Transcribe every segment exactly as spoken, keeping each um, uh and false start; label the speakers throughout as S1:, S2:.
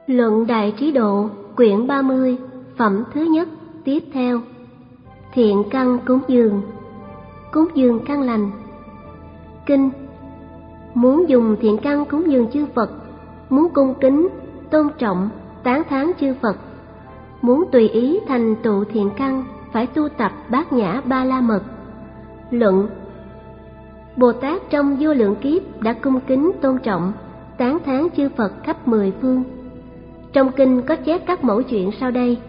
S1: Luận Đại Trí Độ, quyển ba mươi, phẩm thứ nhất, tiếp theo. Thiện căn cúng dường. Cúng dường căn lành. Kinh. Muốn dùng thiện căn cúng dường chư Phật, muốn cung kính, tôn trọng, tán thán chư Phật, muốn tùy ý thành tựu thiện căn, phải tu tập Bát Nhã Ba La Mật. Luận. Bồ Tát trong vô lượng kiếp đã cung kính, tôn trọng, tán thán chư Phật khắp mười phương. Trong kinh có chép các mẫu chuyện sau đây.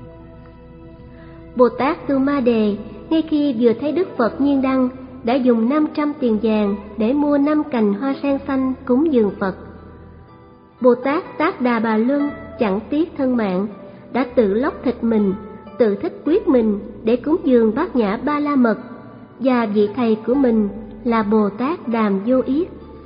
S1: Bồ Tát Tu Ma Đề ngay khi vừa thấy Đức Phật Nhiên Đăng đã dùng năm trăm tiền vàng để mua năm cành hoa sen xanh cúng dường Phật. Bồ Tát Tát Đà Bà Luân chẳng tiếc thân mạng, đã tự lóc thịt mình, tự thích quyết mình để cúng dường Bát Nhã Ba La Mật, và vị thầy của mình là Bồ Tát Đàm Vô Yết.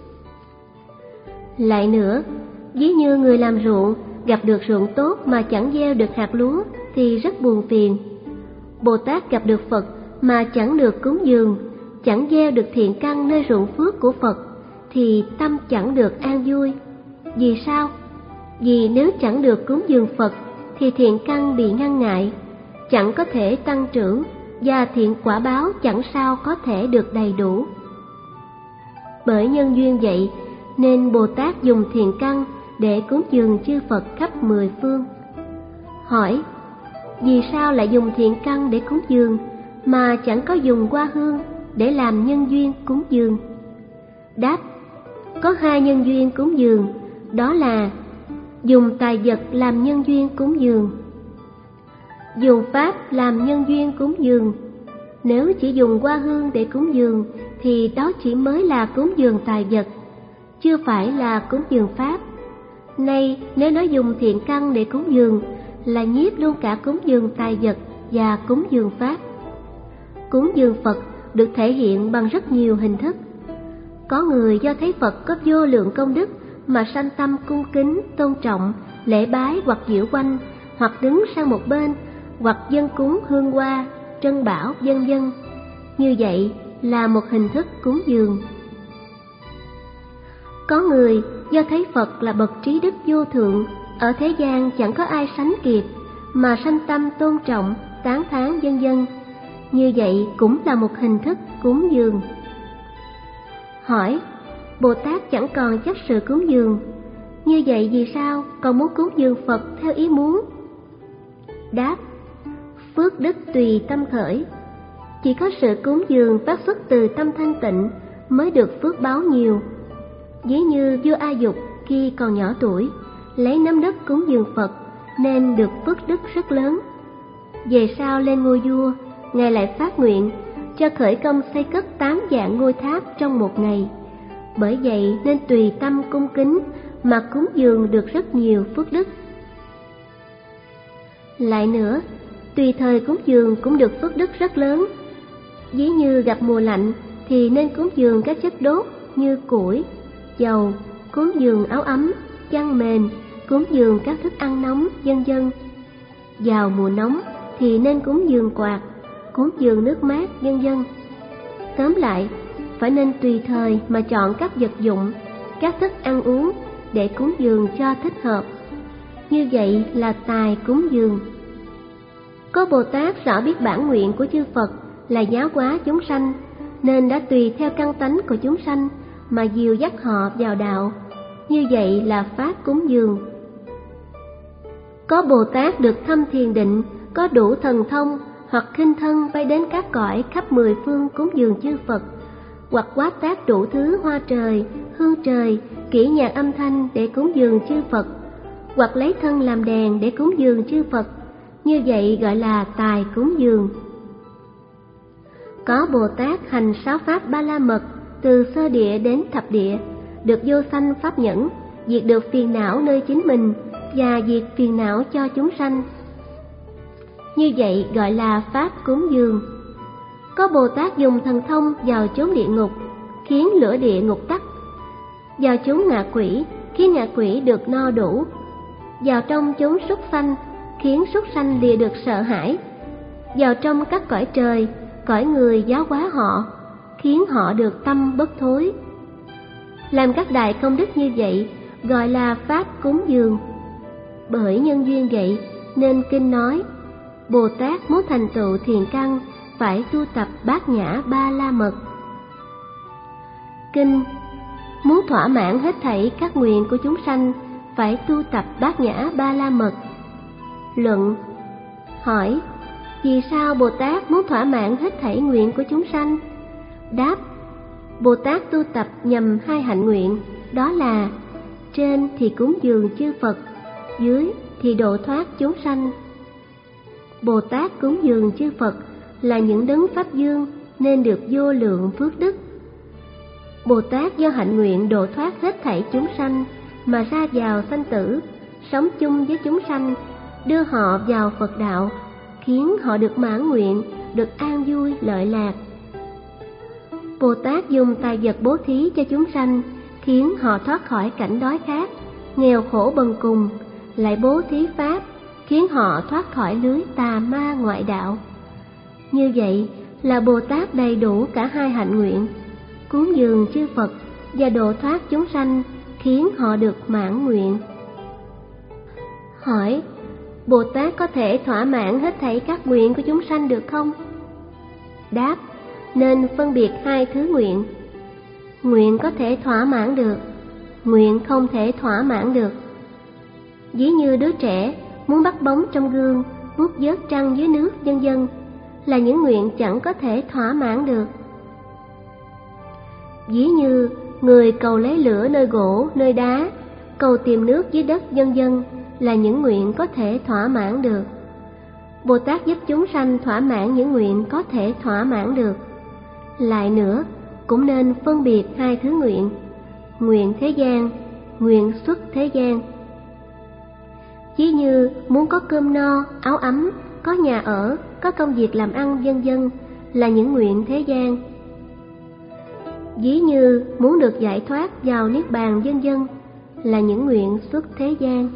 S1: Lại nữa, ví như người làm ruộng gặp được ruộng tốt mà chẳng gieo được hạt lúa thì rất buồn phiền. Bồ Tát gặp được Phật mà chẳng được cúng dường, chẳng gieo được thiện căn nơi ruộng phước của Phật thì tâm chẳng được an vui. Vì sao? Vì nếu chẳng được cúng dường Phật thì thiện căn bị ngăn ngại, chẳng có thể tăng trưởng, và thiện quả báo chẳng sao có thể được đầy đủ. Bởi nhân duyên vậy nên Bồ Tát dùng thiện căn để cúng dường chư Phật khắp mười phương. Hỏi: vì sao lại dùng thiện căn để cúng dường mà chẳng có dùng hoa hương để làm nhân duyên cúng dường? Đáp: có hai nhân duyên cúng dường, đó là dùng tài vật làm nhân duyên cúng dường, dùng pháp làm nhân duyên cúng dường. Nếu chỉ dùng hoa hương để cúng dường thì đó chỉ mới là cúng dường tài vật, chưa phải là cúng dường pháp. Nay nếu nói dùng thiện căn để cúng dường là nhiếp luôn cả cúng dường tài vật và cúng dường pháp. Cúng dường Phật được thể hiện bằng rất nhiều hình thức. Có người do thấy Phật có vô lượng công đức mà sanh tâm cung kính, tôn trọng, lễ bái hoặc diễu quanh, hoặc đứng sang một bên, hoặc dâng cúng hương hoa, trân bảo, vân vân. Như vậy là một hình thức cúng dường. Có người do thấy Phật là bậc trí đức vô thượng, ở thế gian chẳng có ai sánh kịp, mà sanh tâm tôn trọng, tán thán vân vân. Như vậy cũng là một hình thức cúng dường. Hỏi: Bồ Tát chẳng còn chấp sự cúng dường, như vậy vì sao còn muốn cúng dường Phật theo ý muốn? Đáp: phước đức tùy tâm khởi. Chỉ có sự cúng dường phát xuất từ tâm thanh tịnh mới được phước báo nhiều. Ví như vua A Dục khi còn nhỏ tuổi lấy nắm đất cúng dường Phật nên được phước đức rất lớn. Về sau lên ngôi vua, ngài lại phát nguyện cho khởi công xây cất tám vạn ngôi tháp trong một ngày. Bởi vậy nên tùy tâm cung kính mà cúng dường được rất nhiều phước đức. Lại nữa, tùy thời cúng dường cũng được phước đức rất lớn. Ví như gặp mùa lạnh thì nên cúng dường các chất đốt như củi, dầu, cúng dường áo ấm, chăn mền, cúng dường các thức ăn nóng, vân vân. Vào mùa nóng thì nên cúng dường quạt, cúng dường nước mát, vân vân. Tóm lại, phải nên tùy thời mà chọn các vật dụng, các thức ăn uống để cúng dường cho thích hợp. Như vậy là tài cúng dường. Có Bồ Tát rõ biết bản nguyện của chư Phật là giáo hóa chúng sanh, nên đã tùy theo căn tánh của chúng sanh mà dìu dắt họ vào đạo. Như vậy là pháp cúng dường. Có Bồ Tát được thâm thiền định, có đủ thần thông, hoặc khinh thân bay đến các cõi khắp mười phương cúng dường chư Phật, hoặc quát tác đủ thứ hoa trời, hương trời, kỹ nhạc âm thanh để cúng dường chư Phật, hoặc lấy thân làm đèn để cúng dường chư Phật. Như vậy gọi là tài cúng dường. Có Bồ Tát hành sáu pháp Ba La Mật từ sơ địa đến thập địa, được vô sanh pháp nhẫn, diệt được phiền não nơi chính mình và diệt phiền não cho chúng sanh. Như vậy gọi là pháp cúng dường. Có Bồ Tát dùng thần thông vào chốn địa ngục, khiến lửa địa ngục tắt, vào chốn ngạ quỷ, khiến ngạ quỷ được no đủ, vào trong chốn súc sanh, khiến súc sanh lìa được sợ hãi, vào trong các cõi trời, cõi người giáo hóa họ, khiến họ được tâm bất thối. Làm các đại công đức như vậy gọi là pháp cúng dường. Bởi nhân duyên vậy nên kinh nói, Bồ Tát muốn thành tựu thiền căn phải tu tập bát nhã ba la mật. Kinh muốn thỏa mãn hết thảy các nguyện của chúng sanh phải tu tập bát nhã ba la mật. Luận. Hỏi, vì sao Bồ Tát muốn thỏa mãn hết thảy nguyện của chúng sanh? Đáp, Bồ Tát tu tập nhằm hai hạnh nguyện, đó là trên thì cúng dường chư Phật, dưới thì độ thoát chúng sanh. Bồ Tát cúng dường chư Phật là những đấng pháp dương nên được vô lượng phước đức. Bồ Tát do hạnh nguyện độ thoát hết thảy chúng sanh mà ra vào sanh tử, sống chung với chúng sanh, đưa họ vào Phật đạo, khiến họ được mãn nguyện, được an vui lợi lạc. Bồ Tát dùng tài vật bố thí cho chúng sanh, khiến họ thoát khỏi cảnh đói khát, nghèo khổ bần cùng, lại bố thí pháp, khiến họ thoát khỏi lưới tà ma ngoại đạo. Như vậy là Bồ Tát đầy đủ cả hai hạnh nguyện, cúng dường chư Phật và độ thoát chúng sanh, khiến họ được mãn nguyện. Hỏi, Bồ Tát có thể thỏa mãn hết thảy các nguyện của chúng sanh được không? Đáp, nên phân biệt hai thứ nguyện. Nguyện có thể thỏa mãn được, nguyện không thể thỏa mãn được. Ví như đứa trẻ muốn bắt bóng trong gương, múc vớt trăng dưới nước, vân vân, là những nguyện chẳng có thể thỏa mãn được. Ví như người cầu lấy lửa nơi gỗ, nơi đá, cầu tìm nước dưới đất, vân vân, là những nguyện có thể thỏa mãn được. Bồ Tát giúp chúng sanh thỏa mãn những nguyện có thể thỏa mãn được. Lại nữa, cũng nên phân biệt hai thứ nguyện, nguyện thế gian, nguyện xuất thế gian. Ví như muốn có cơm no, áo ấm, có nhà ở, có công việc làm ăn, vân vân, là những nguyện thế gian. Ví như muốn được giải thoát vào niết bàn, vân vân, là những nguyện xuất thế gian.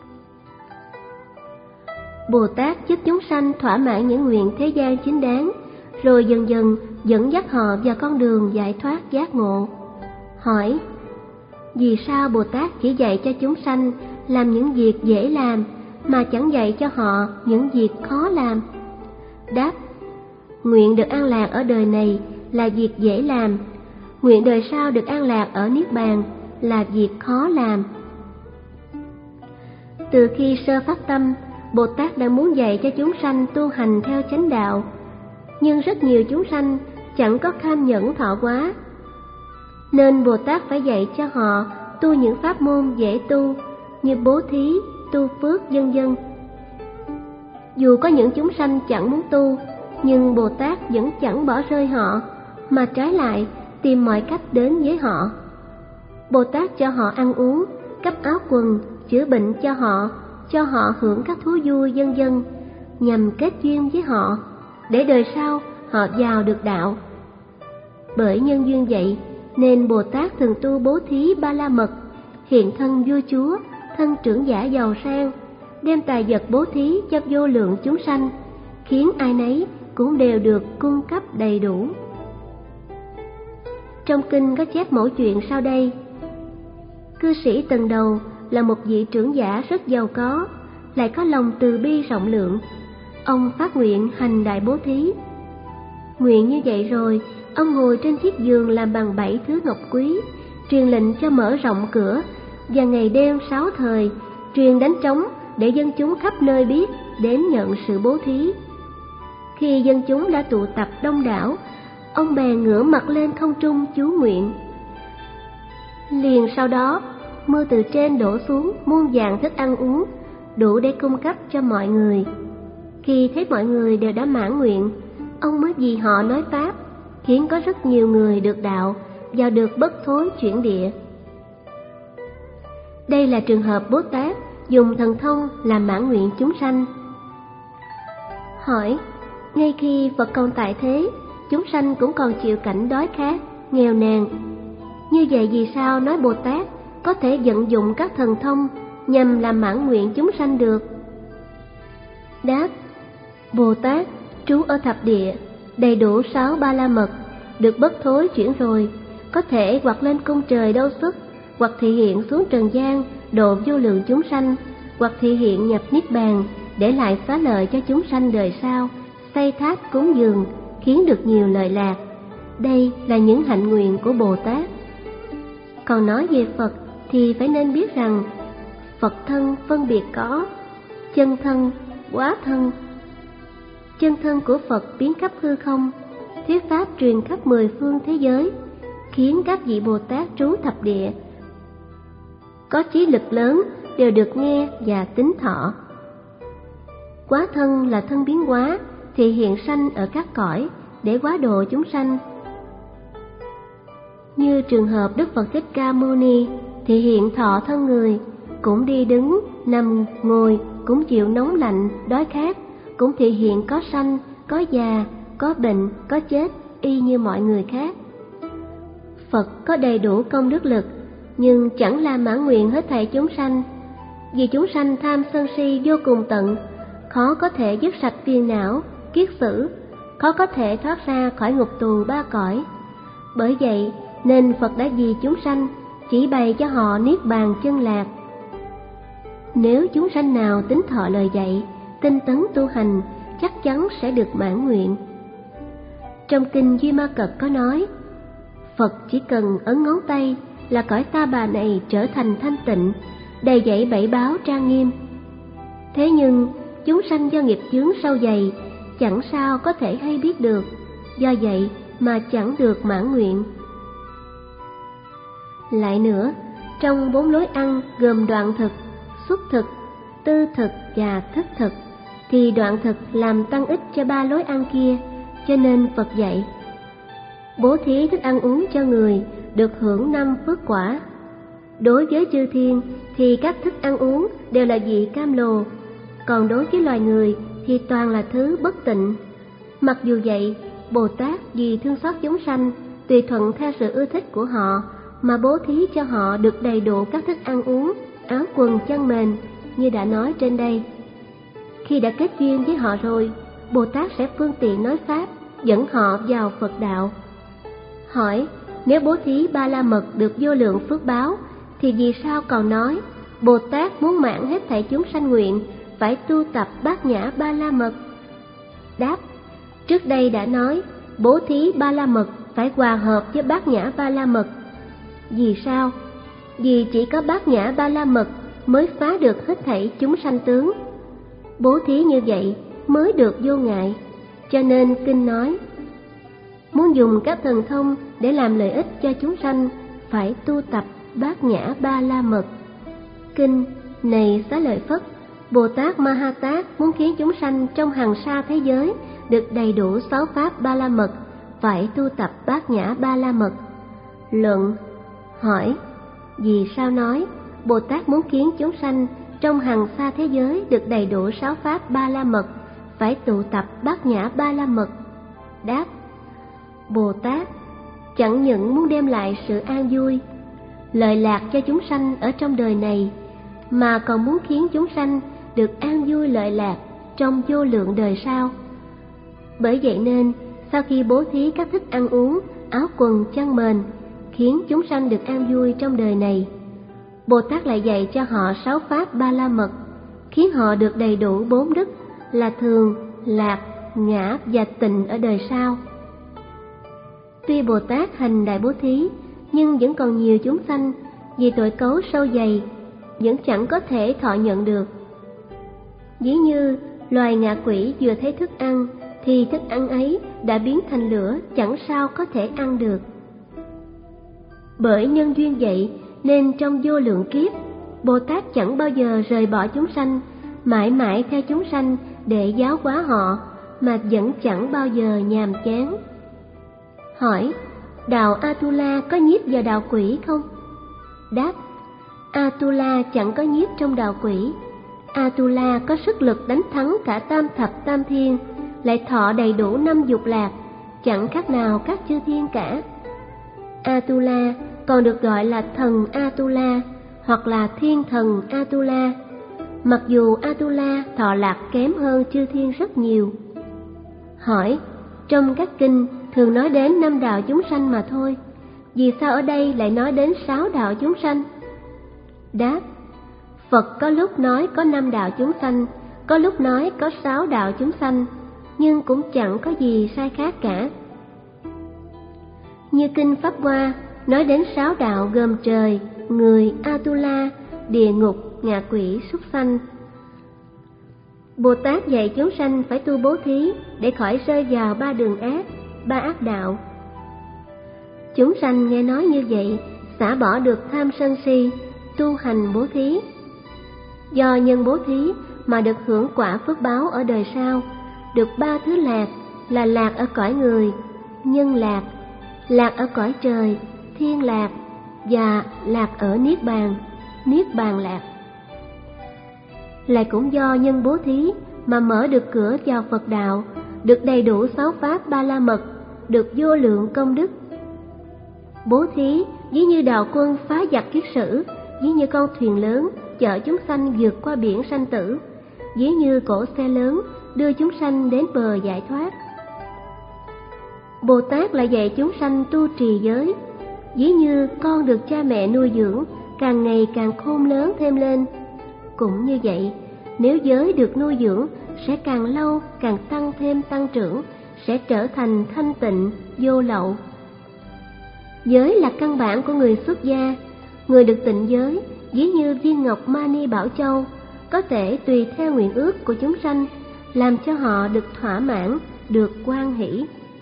S1: Bồ Tát giúp chúng sanh thỏa mãn những nguyện thế gian chính đáng, rồi dần dần dẫn dắt họ vào con đường giải thoát giác ngộ. Hỏi, vì sao Bồ Tát chỉ dạy cho chúng sanh làm những việc dễ làm mà chẳng dạy cho họ những việc khó làm? Đáp, nguyện được an lạc ở đời này là việc dễ làm, nguyện đời sau được an lạc ở niết bàn là việc khó làm. Từ khi sơ phát tâm, Bồ Tát đã muốn dạy cho chúng sanh tu hành theo chánh đạo, nhưng rất nhiều chúng sanh chẳng có kham nhẫn thọ hóa, nên Bồ Tát phải dạy cho họ tu những pháp môn dễ tu như bố thí, tu phước, vân vân. Dù có những chúng sanh chẳng muốn tu, nhưng Bồ Tát vẫn chẳng bỏ rơi họ, mà trái lại tìm mọi cách đến với họ. Bồ Tát cho họ ăn uống, cấp áo quần, chữa bệnh cho họ, cho họ hưởng các thú vui, vân vân, nhằm kết duyên với họ, để đời sau họ vào được đạo. Bởi nhân duyên vậy nên Bồ Tát thường tu bố thí ba la mật, hiện thân vua chúa, thân trưởng giả giàu sang, đem tài vật bố thí cho vô lượng chúng sanh, khiến ai nấy cũng đều được cung cấp đầy đủ. Trong kinh có chép mẫu chuyện sau đây. Cư sĩ Tần Đầu là một vị trưởng giả rất giàu có, lại có lòng từ bi rộng lượng. Ông phát nguyện hành đại bố thí. Nguyện như vậy rồi, ông ngồi trên chiếc giường làm bằng bảy thứ ngọc quý, truyền lệnh cho mở rộng cửa, và ngày đêm sáu thời truyền đánh trống để dân chúng khắp nơi biết đến nhận sự bố thí. Khi dân chúng đã tụ tập đông đảo, ông bèn ngửa mặt lên không trung chú nguyện. Liền sau đó, mưa từ trên đổ xuống muôn vàn thức ăn uống, đủ để cung cấp cho mọi người. Khi thấy mọi người đều đã mãn nguyện, ông mới vì họ nói pháp, khiến có rất nhiều người được đạo và được bất thối chuyển địa. Đây là trường hợp Bồ Tát dùng thần thông làm mãn nguyện chúng sanh. Hỏi, ngay khi Phật còn tại thế, chúng sanh cũng còn chịu cảnh đói khát, nghèo nàn. Như vậy vì sao nói Bồ Tát có thể vận dụng các thần thông nhằm làm mãn nguyện chúng sanh được? Đáp, Bồ Tát trú ở thập địa, đầy đủ sáu ba la mật, được bất thối chuyển rồi, có thể hoặc lên cung trời đâu xuất, hoặc thị hiện xuống trần gian độ vô lượng chúng sanh, hoặc thị hiện nhập niết bàn để lại xá lợi cho chúng sanh đời sau, xây tháp cúng dường, khiến được nhiều lợi lạc. Đây là những hạnh nguyện của Bồ Tát. Còn nói về Phật thì phải nên biết rằng Phật thân phân biệt có chân thân, quá thân. Chân thân của Phật biến khắp hư không, thuyết pháp truyền khắp mười phương thế giới, khiến các vị Bồ Tát trú thập địa có trí lực lớn đều được nghe và tín thọ. Quá thân là thân biến hóa, thì hiện sanh ở các cõi để hóa độ chúng sanh. Như trường hợp Đức Phật Thích Ca Mâu Ni thì hiện thọ thân người, cũng đi đứng, nằm, ngồi, cũng chịu nóng lạnh, đói khát, cũng thị hiện có sanh, có già, có bệnh, có chết, y như mọi người khác. Phật có đầy đủ công đức lực, nhưng chẳng làm mãn nguyện hết thảy chúng sanh, vì chúng sanh tham sân si vô cùng tận, khó có thể dứt sạch phiền não, kiết sử, khó có thể thoát ra khỏi ngục tù ba cõi. Bởi vậy nên Phật đã vì chúng sanh chỉ bày cho họ niết bàn chân lạc. Nếu chúng sanh nào tín thọ lời dạy, tinh tấn tu hành, chắc chắn sẽ được mãn nguyện. Trong kinh Duy Ma Cật có nói, Phật chỉ cần ấn ngón tay là cõi ta bà này trở thành thanh tịnh, đầy dẫy bảy báo trang nghiêm. Thế nhưng chúng sanh do nghiệp chướng sâu dày, chẳng sao có thể hay biết được, do vậy mà chẳng được mãn nguyện. Lại nữa, trong bốn lối ăn gồm đoạn thực, xuất thực, tư thực và thức thực, thì đoạn thực làm tăng ích cho ba lối ăn kia, cho nên Phật dạy bố thí thức ăn uống cho người được hưởng năm phước quả. Đối với chư thiên thì các thức ăn uống đều là vị cam lồ, còn đối với loài người thì toàn là thứ bất tịnh. Mặc dù vậy, Bồ Tát vì thương xót chúng sanh, tùy thuận theo sự ưa thích của họ mà bố thí cho họ được đầy đủ các thức ăn uống, áo quần chăn mền như đã nói trên đây. Khi đã kết duyên với họ rồi, Bồ Tát sẽ phương tiện nói pháp, dẫn họ vào Phật đạo. Hỏi, nếu bố thí ba la mật được vô lượng phước báo, thì vì sao còn nói Bồ Tát muốn mãn hết thảy chúng sanh nguyện phải tu tập bát nhã ba la mật? Đáp, trước đây đã nói bố thí ba la mật phải hòa hợp với bát nhã ba la mật. Vì sao? Vì chỉ có bát nhã ba la mật mới phá được hết thảy chúng sanh tướng. Bố thí như vậy mới được vô ngại. Cho nên kinh nói, muốn dùng các thần thông để làm lợi ích cho chúng sanh, phải tu tập bát nhã ba la mật. Kinh, này Xá Lợi Phất, Bồ Tát Ma Ha Tát muốn khiến chúng sanh trong hằng sa thế giới được đầy đủ sáu pháp ba la mật, phải tu tập bát nhã ba la mật. Luận. Hỏi, vì sao nói Bồ Tát muốn khiến chúng sanh trong hằng sa thế giới được đầy đủ sáu pháp ba la mật, phải tụ tập bát nhã ba la mật? Đáp, Bồ Tát chẳng những muốn đem lại sự an vui, lợi lạc cho chúng sanh ở trong đời này, mà còn muốn khiến chúng sanh được an vui lợi lạc trong vô lượng đời sau. Bởi vậy nên sau khi bố thí các thức ăn uống, áo quần chăn mền, khiến chúng sanh được an vui trong đời này, Bồ Tát lại dạy cho họ sáu pháp ba la mật, khiến họ được đầy đủ bốn đức là thường, lạc, ngã và tịnh ở đời sau. Tuy Bồ Tát hành đại bố thí, nhưng vẫn còn nhiều chúng sanh vì tội cấu sâu dày vẫn chẳng có thể thọ nhận được. Ví như loài ngạ quỷ vừa thấy thức ăn thì thức ăn ấy đã biến thành lửa, chẳng sao có thể ăn được. Bởi nhân duyên vậy nên trong vô lượng kiếp, Bồ Tát chẳng bao giờ rời bỏ chúng sanh, mãi mãi theo chúng sanh để giáo hóa họ, mà vẫn chẳng bao giờ nhàm chán. Hỏi, đạo Atula có nhiếp vào đạo quỷ không? Đáp, Atula chẳng có nhiếp trong đạo quỷ. Atula có sức lực đánh thắng cả tam thập tam thiên, lại thọ đầy đủ năm dục lạc, chẳng khác nào các chư thiên cả. Atula còn được gọi là thần Atula hoặc là thiên thần Atula, mặc dù Atula thọ lạc kém hơn chư thiên rất nhiều. Hỏi, trong các kinh thường nói đến năm đạo chúng sanh mà thôi, vì sao ở đây lại nói đến sáu đạo chúng sanh? Đáp, Phật có lúc nói có năm đạo chúng sanh, có lúc nói có sáu đạo chúng sanh, nhưng cũng chẳng có gì sai khác cả. Như kinh Pháp Hoa nói đến sáu đạo gồm trời, người, Atula, địa ngục, ngạ quỷ, súc sanh. Bồ Tát dạy chúng sanh phải tu bố thí để khỏi rơi vào ba đường ác, ba ác đạo. Chúng sanh nghe nói như vậy, xả bỏ được tham sân si, tu hành bố thí. Do nhân bố thí mà được hưởng quả phước báo ở đời sau, được ba thứ lạc là lạc ở cõi người, nhân lạc, lạc ở cõi trời, thiên lạc, và lạc ở niết bàn, niết bàn lạc. Lại cũng do nhân bố thí mà mở được cửa vào Phật đạo, được đầy đủ sáu pháp ba la mật, được vô lượng công đức. Bố thí ví như đạo quân phá giặc kiết sử, ví như con thuyền lớn chở chúng sanh vượt qua biển sanh tử, ví như cỗ xe lớn đưa chúng sanh đến bờ giải thoát. Bồ Tát lại dạy chúng sanh tu trì giới, ví như con được cha mẹ nuôi dưỡng, càng ngày càng khôn lớn thêm lên. Cũng như vậy, nếu giới được nuôi dưỡng sẽ càng lâu càng tăng thêm tăng trưởng, sẽ trở thành thanh tịnh, vô lậu. Giới là căn bản của người xuất gia. Người được tịnh giới, ví như viên ngọc Mani Bảo Châu, có thể tùy theo nguyện ước của chúng sanh, làm cho họ được thỏa mãn, được hoan hỷ.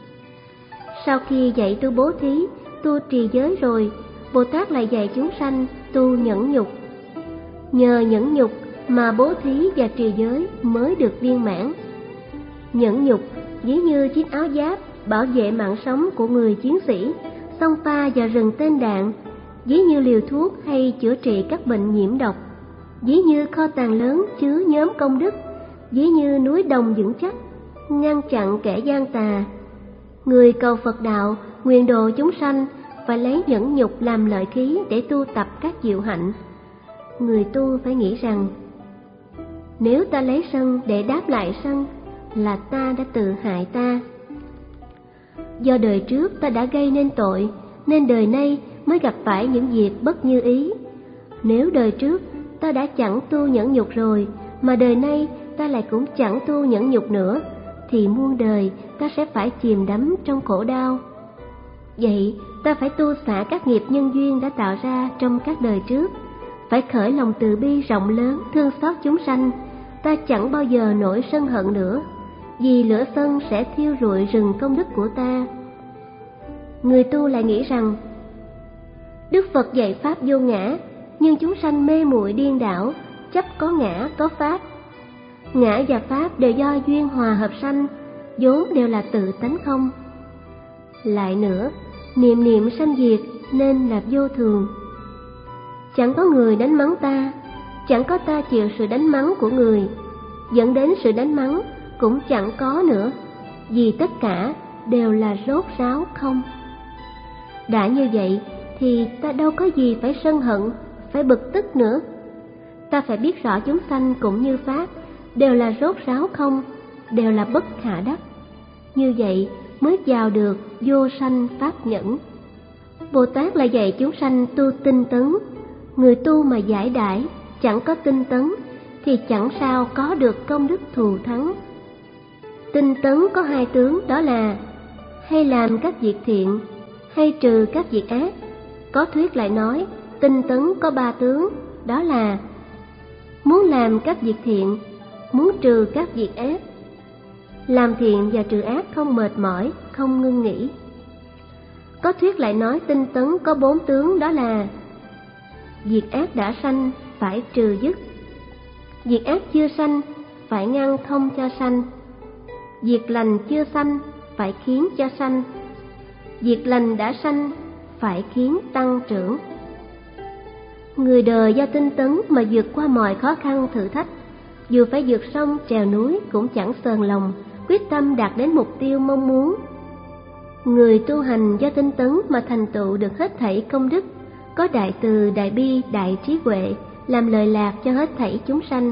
S1: Sau khi dạy tu bố thí, tu trì giới rồi, Bồ Tát lại dạy chúng sanh tu nhẫn nhục. Nhờ nhẫn nhục mà bố thí và trì giới mới được viên mãn. Nhẫn nhục ví như chiếc áo giáp bảo vệ mạng sống của người chiến sĩ, xông pha vào rừng tên đạn, ví như liều thuốc hay chữa trị các bệnh nhiễm độc, ví như kho tàng lớn chứa nhóm công đức, ví như núi đồng vững chắc, ngăn chặn kẻ gian tà. Người cầu Phật đạo, nguyện độ chúng sanh, phải lấy nhẫn nhục làm lợi khí để tu tập các diệu hạnh. Người tu phải nghĩ rằng, nếu ta lấy sân để đáp lại sân, là ta đã tự hại ta. Do đời trước ta đã gây nên tội, nên đời nay mới gặp phải những việc bất như ý. Nếu đời trước ta đã chẳng tu nhẫn nhục rồi, mà đời nay ta lại cũng chẳng tu nhẫn nhục nữa, thì muôn đời ta sẽ phải chìm đắm trong khổ đau. Vậy ta phải tu xả các nghiệp nhân duyên đã tạo ra trong các đời trước, phải khởi lòng từ bi rộng lớn thương xót chúng sanh. Ta chẳng bao giờ nổi sân hận nữa, vì lửa sân sẽ thiêu rụi rừng công đức của ta. Người tu lại nghĩ rằng, Đức Phật dạy pháp vô ngã, nhưng chúng sanh mê muội điên đảo, chấp có ngã có pháp. Ngã và pháp đều do duyên hòa hợp sanh, vốn đều là tự tánh không. Lại nữa, niệm niệm sanh diệt nên là vô thường. Chẳng có người đánh mắng ta, chẳng có ta chịu sự đánh mắng của người, dẫn đến sự đánh mắng cũng chẳng có nữa, vì tất cả đều là rốt ráo không. Đã như vậy thì ta đâu có gì phải sân hận, phải bực tức nữa. Ta phải biết rõ chúng sanh cũng như pháp, đều là rốt ráo không, đều là bất khả đắc. Như vậy mới vào được vô sanh pháp nhẫn. Bồ Tát lại dạy chúng sanh tu tinh tấn. Người tu mà giải đãi, chẳng có tinh tấn, thì chẳng sao có được công đức thù thắng. Tinh tấn có hai tướng, đó là hay làm các việc thiện, hay trừ các việc ác. Có thuyết lại nói, tinh tấn có ba tướng, đó là muốn làm các việc thiện, muốn trừ các việc ác. Làm thiện và trừ ác không mệt mỏi, không ngưng nghỉ. Có thuyết lại nói tinh tấn có bốn tướng, đó là việc ác đã sanh phải trừ dứt, việc ác chưa sanh phải ngăn không cho sanh, việc lành chưa sanh phải khiến cho sanh, việc lành đã sanh phải khiến tăng trưởng. Người đời do tinh tấn mà vượt qua mọi khó khăn thử thách, dù phải vượt sông trèo núi cũng chẳng sờn lòng, quyết tâm đạt đến mục tiêu mong muốn. Người tu hành do tinh tấn mà thành tựu được hết thảy công đức, có đại từ, đại bi, đại trí huệ, làm lợi lạc cho hết thảy chúng sanh.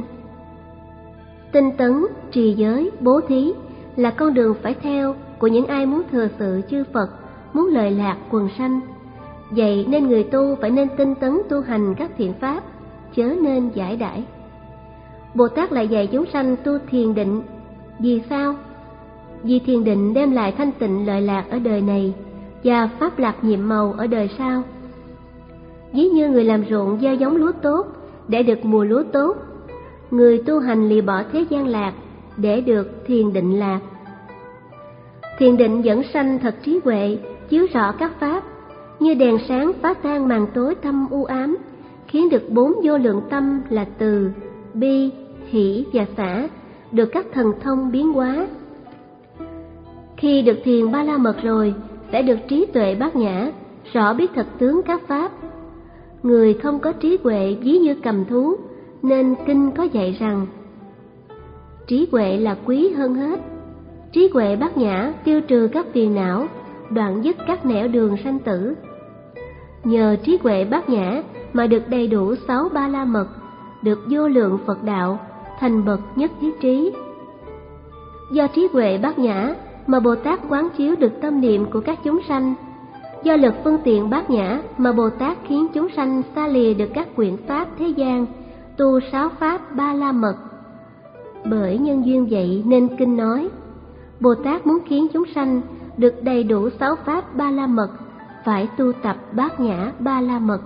S1: Tinh tấn, trì giới, bố thí là con đường phải theo của những ai muốn thừa sự chư Phật, muốn lợi lạc quần sanh. Vậy nên người tu phải nên tinh tấn tu hành các thiện pháp, chớ nên giải đãi. Bồ Tát lại dạy chúng sanh tu thiền định. Vì sao? Vì thiền định đem lại thanh tịnh lợi lạc ở đời này và pháp lạc nhiệm màu ở đời sau. Ví như người làm ruộng gieo giống lúa tốt để được mùa lúa tốt, người tu hành lìa bỏ thế gian lạc để được thiền định lạc. Thiền định dẫn sanh thật trí huệ, chiếu rõ các pháp, như đèn sáng phá tan màn tối thâm u ám, khiến được bốn vô lượng tâm là từ, bi, hỷ và xả được các thần thông biến hóa. Khi được thiền ba la mật rồi, sẽ được trí tuệ bát nhã, rõ biết thật tướng các pháp. Người không có trí huệ ví như cầm thú, nên kinh có dạy rằng trí huệ là quý hơn hết. Trí huệ bát nhã tiêu trừ các phiền não, đoạn dứt các nẻo đường sanh tử. Nhờ trí huệ bát nhã mà được đầy đủ sáu ba la mật, được vô lượng Phật đạo, thành bậc nhất thiết trí. Do trí huệ bát nhã mà Bồ Tát quán chiếu được tâm niệm của các chúng sanh. Do lực phương tiện bát nhã mà Bồ Tát khiến chúng sanh xa lìa được các quyển pháp thế gian, tu sáu pháp ba la mật. Bởi nhân duyên vậy nên kinh nói, Bồ Tát muốn khiến chúng sanh được đầy đủ sáu pháp ba la mật, phải tu tập bát nhã ba la mật.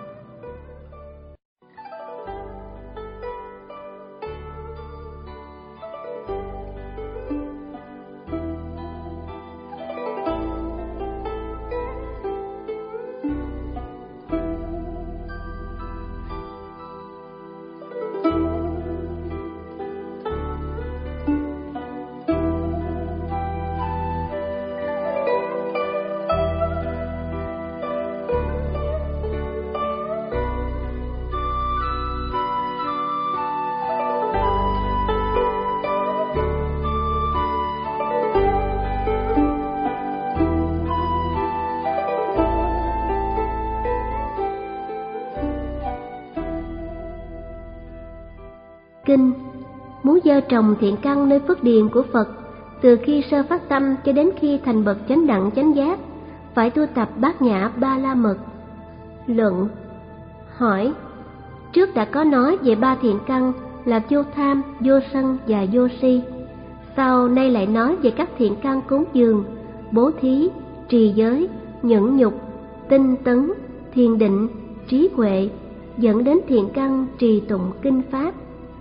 S1: Kinh muốn gieo trồng thiện căn nơi phước điền của Phật, từ khi sơ phát tâm cho đến khi thành bậc chánh đẳng chánh giác, phải tu tập bát nhã ba la mật. Luận. Hỏi: trước đã có nói về ba thiện căn là vô tham, vô sân và vô si, sau nay lại nói về các thiện căn cúng dường, bố thí, trì giới, nhẫn nhục, tinh tấn, thiền định, trí huệ, dẫn đến thiện căn trì tụng kinh pháp.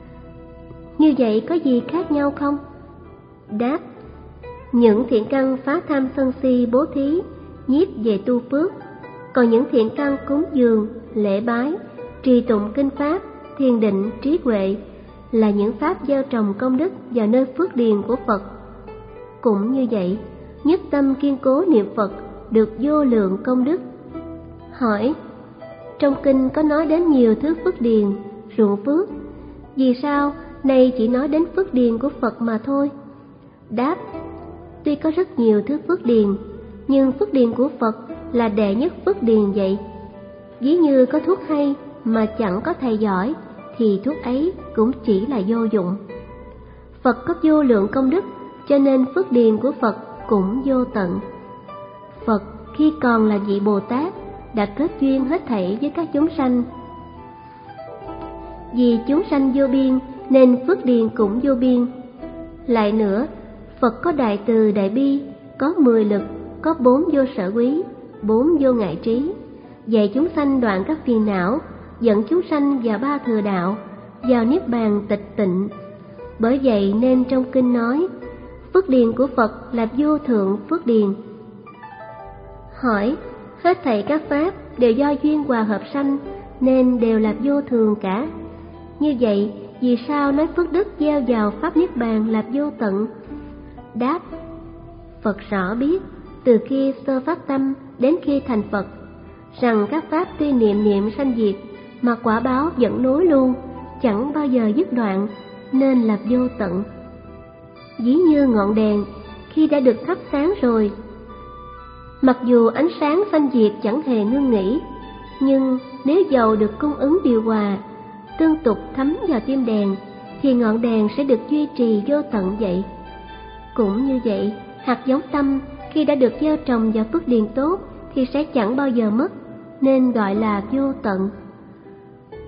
S1: Như vậy có gì khác nhau không? Đáp: những thiện căn phá tham sân si, bố thí, nhiếp về tu phước. Còn những thiện căn cúng dường, lễ bái, trì tụng kinh pháp, thiền định, trí huệ là những pháp gieo trồng công đức vào nơi phước điền của Phật. Cũng như vậy, nhất tâm kiên cố niệm Phật được vô lượng công đức. Hỏi: trong kinh có nói đến nhiều thứ phước điền, ruộng phước, vì sao nay chỉ nói đến phước điền của Phật mà thôi? Đáp: tuy có rất nhiều thứ phước điền, nhưng phước điền của Phật là đệ nhất phước điền vậy. Ví như có thuốc hay mà chẳng có thầy giỏi, thì thuốc ấy cũng chỉ là vô dụng. Phật có vô lượng công đức, cho nên phước điền của Phật cũng vô tận. Phật khi còn là vị Bồ Tát đã kết duyên hết thảy với các chúng sanh. Vì chúng sanh vô biên nên phước điền cũng vô biên. Lại nữa, Phật có đại từ đại bi, có mười lực, có bốn vô sở quý, bốn vô ngại trí, dạy chúng sanh đoạn các phiền não, dẫn chúng sanh vào ba thừa đạo, vào niết bàn tịch tịnh. Bởi vậy nên trong kinh nói, phước điền của Phật là vô thượng phước điền. Hỏi: hết thảy các pháp đều do duyên hòa hợp sanh, nên đều là vô thường cả. Như vậy, vì sao nói phước đức gieo vào pháp niết bàn là vô tận? Đáp: Phật rõ biết từ khi sơ phát tâm đến khi thành Phật, rằng các pháp tuy niệm niệm sanh diệt, mà quả báo vẫn nối luôn, chẳng bao giờ dứt đoạn, nên là vô tận. Ví như ngọn đèn khi đã được thắp sáng rồi, mặc dù ánh sáng sanh diệt chẳng hề ngưng nghỉ, nhưng nếu dầu được cung ứng điều hòa, tương tục thấm vào tim đèn, thì ngọn đèn sẽ được duy trì vô tận vậy. Cũng như vậy, hạt giống tâm khi đã được gieo trồng vào phước điền tốt thì sẽ chẳng bao giờ mất, nên gọi là vô tận.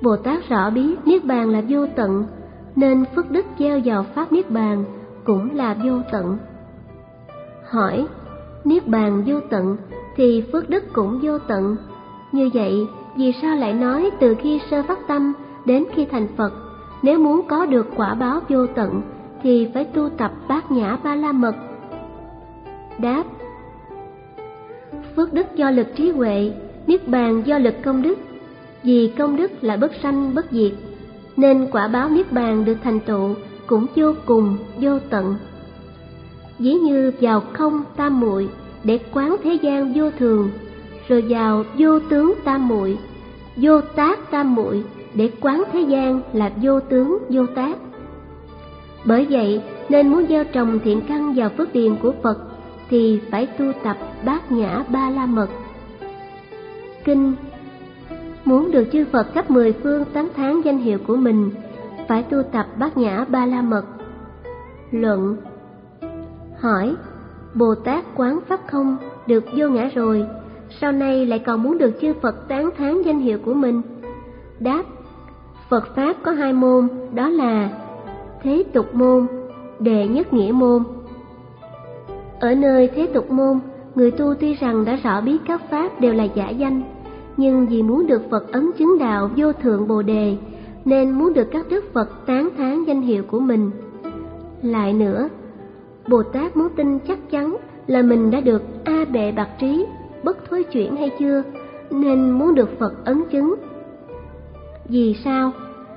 S1: Bồ Tát rõ biết Niết Bàn là vô tận, nên phước đức gieo vào Pháp Niết Bàn cũng là vô tận. Hỏi, Niết Bàn vô tận thì phước đức cũng vô tận. Như vậy, vì sao lại nói từ khi sơ phát tâm đến khi thành Phật, nếu muốn có được quả báo vô tận thì phải tu tập Bát Nhã Ba La Mật? Đáp, phước đức do lực trí huệ, Niết Bàn do lực công đức. Vì công đức là bất sanh bất diệt, nên quả báo Niết Bàn được thành tựu cũng vô cùng vô tận. Ví như vào không tam muội để quán thế gian vô thường, rồi vào vô tướng tam muội, vô tác tam muội để quán thế gian là vô tướng vô tác. Bởi vậy nên muốn gieo trồng thiện căn vào phước điền của Phật thì phải tu tập Bát Nhã Ba La Mật. Kinh: muốn được chư Phật khắp mười phương tán thán danh hiệu của mình, phải tu tập Bát Nhã Ba La Mật. Luận: hỏi, Bồ Tát quán pháp không được vô ngã rồi, sau này lại còn muốn được chư Phật tán thán danh hiệu của mình? Đáp, Phật Pháp có hai môn, đó là thế tục môn, đệ nhất nghĩa môn. Ở nơi thế tục môn, người tu tuy rằng đã rõ biết các Pháp đều là giả danh, nhưng vì muốn được Phật ấn chứng đạo vô thượng Bồ Đề, nên muốn được các Đức Phật tán thán danh hiệu của mình. Lại nữa, Bồ Tát muốn tin chắc chắn là mình đã được A Bệ Bạc Trí, bất thối chuyển hay chưa, nên muốn được Phật ấn chứng. Vì sao?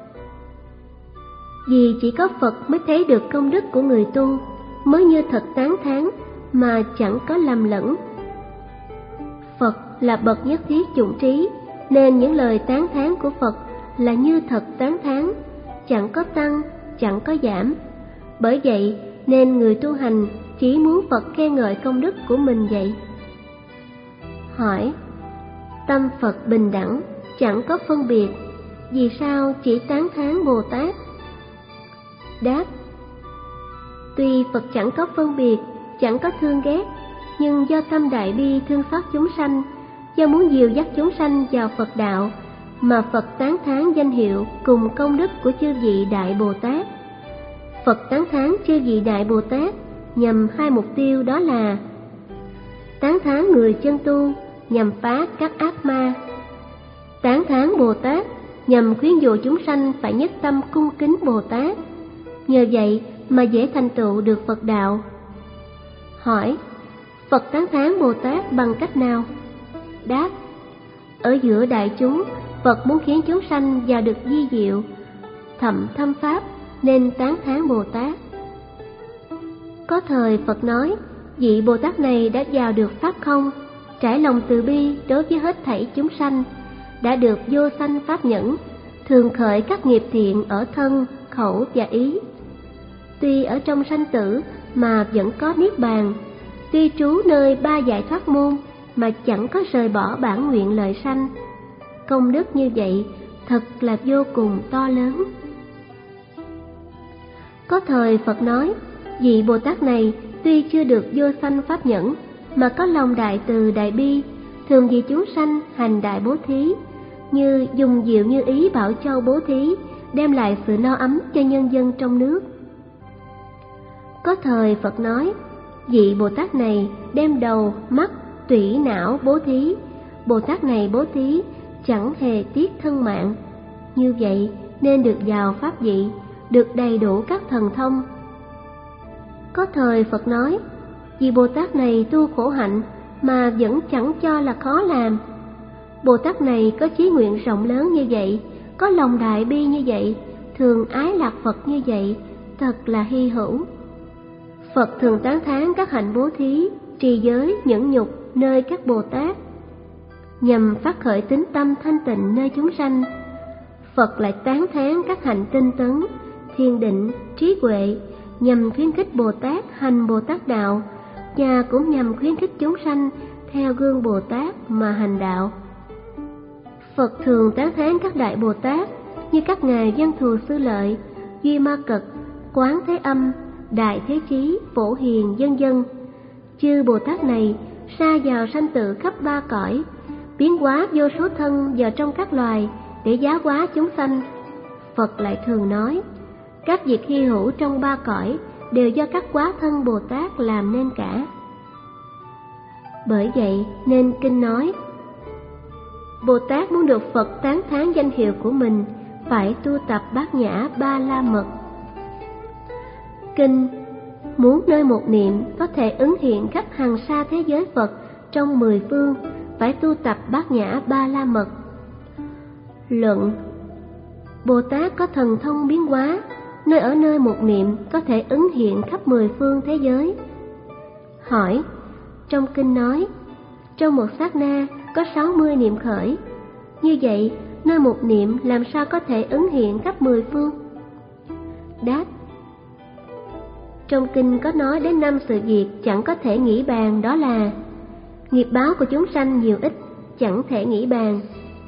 S1: Vì chỉ có Phật mới thấy được công đức của người tu, mới như thật tán thán mà chẳng có lầm lẫn. Phật là bậc nhất thiết dụng trí, nên những lời tán thán của Phật là như thật tán thán, chẳng có tăng, chẳng có giảm. Bởi vậy nên người tu hành chỉ muốn Phật khen ngợi công đức của mình vậy. Hỏi, tâm Phật bình đẳng, chẳng có phân biệt, vì sao chỉ tán thán Bồ Tát? Đáp, tuy Phật chẳng có phân biệt, chẳng có thương ghét, nhưng do tâm đại bi thương xót chúng sanh, do muốn dìu dắt chúng sanh vào Phật đạo, mà Phật tán thán danh hiệu cùng công đức của chư vị Đại Bồ Tát. Phật tán thán chư vị Đại Bồ Tát nhằm hai mục tiêu, đó là tán thán người chân tu nhằm phá các ác ma, tán thán Bồ Tát nhằm khuyến dụ chúng sanh phải nhất tâm cung kính Bồ Tát. Nhờ vậy mà dễ thành tựu được Phật đạo. Hỏi, Phật tán thán Bồ Tát bằng cách nào? Đáp, ở giữa đại chúng, Phật muốn khiến chúng sanh vào được vi diệu, thậm thâm pháp, nên tán thán Bồ Tát. Có thời Phật nói, vị Bồ Tát này đã vào được pháp không, trải lòng từ bi đối với hết thảy chúng sanh, đã được vô sanh pháp nhẫn, thường khởi các nghiệp thiện ở thân, khẩu và ý. Tuy ở trong sanh tử mà vẫn có Niết Bàn, tuy trú nơi ba giải thoát môn mà chẳng có rời bỏ bản nguyện lợi sanh. Công đức như vậy thật là vô cùng to lớn. Có thời Phật nói, vị Bồ Tát này tuy chưa được vô sanh pháp nhẫn, mà có lòng đại từ đại bi, thường vì chúng sanh hành đại bố thí, như dùng diệu như ý bảo châu bố thí, đem lại sự no ấm cho nhân dân trong nước. Có thời Phật nói, vị Bồ Tát này đem đầu, mắt, tủy não bố thí, Bồ Tát này bố thí chẳng hề tiếc thân mạng. Như vậy nên được vào pháp vị, được đầy đủ các thần thông. Có thời Phật nói, vì Bồ Tát này tu khổ hạnh mà vẫn chẳng cho là khó làm. Bồ Tát này có chí nguyện rộng lớn như vậy, có lòng đại bi như vậy, thường ái lạc Phật như vậy, thật là hy hữu. Phật thường tán thán các hạnh bố thí, trì giới, nhẫn nhục nơi các Bồ Tát, nhằm phát khởi tính tâm thanh tịnh nơi chúng sanh. Phật lại tán thán các hạnh tinh tấn, thiền định, trí huệ, nhằm khuyến khích Bồ Tát hành Bồ Tát đạo, và cũng nhằm khuyến khích chúng sanh theo gương Bồ Tát mà hành đạo. Phật thường tán thán các đại Bồ Tát như các ngài Văn Thù Sư Lợi, Duy Ma Cật, Quán Thế Âm, Đại Thế Chí, Phổ Hiền, vân vân. Chư Bồ Tát này sa vào sanh tử khắp ba cõi, biến hóa vô số thân vào trong các loài để giáo hóa chúng sanh. Phật lại thường nói, các việc hy hữu trong ba cõi đều do các quá thân Bồ Tát làm nên cả. Bởi vậy nên kinh nói, Bồ Tát muốn được Phật tán thán danh hiệu của mình, phải tu tập Bát Nhã Ba La Mật. Kinh muốn nơi một niệm có thể ứng hiện khắp hằng sa thế giới Phật trong mười phương, phải tu tập Bát Nhã Ba La Mật. Luận: Bồ Tát có thần thông biến hóa, nơi ở nơi một niệm có thể ứng hiện khắp mười phương thế giới. Hỏi: trong kinh nói, trong một sát na có sáu mươi niệm khởi, như vậy nơi một niệm làm sao có thể ứng hiện khắp mười phương? Đáp: trong kinh có nói đến năm sự việc chẳng có thể nghĩ bàn, đó là nghiệp báo của chúng sanh nhiều ít, chẳng thể nghĩ bàn;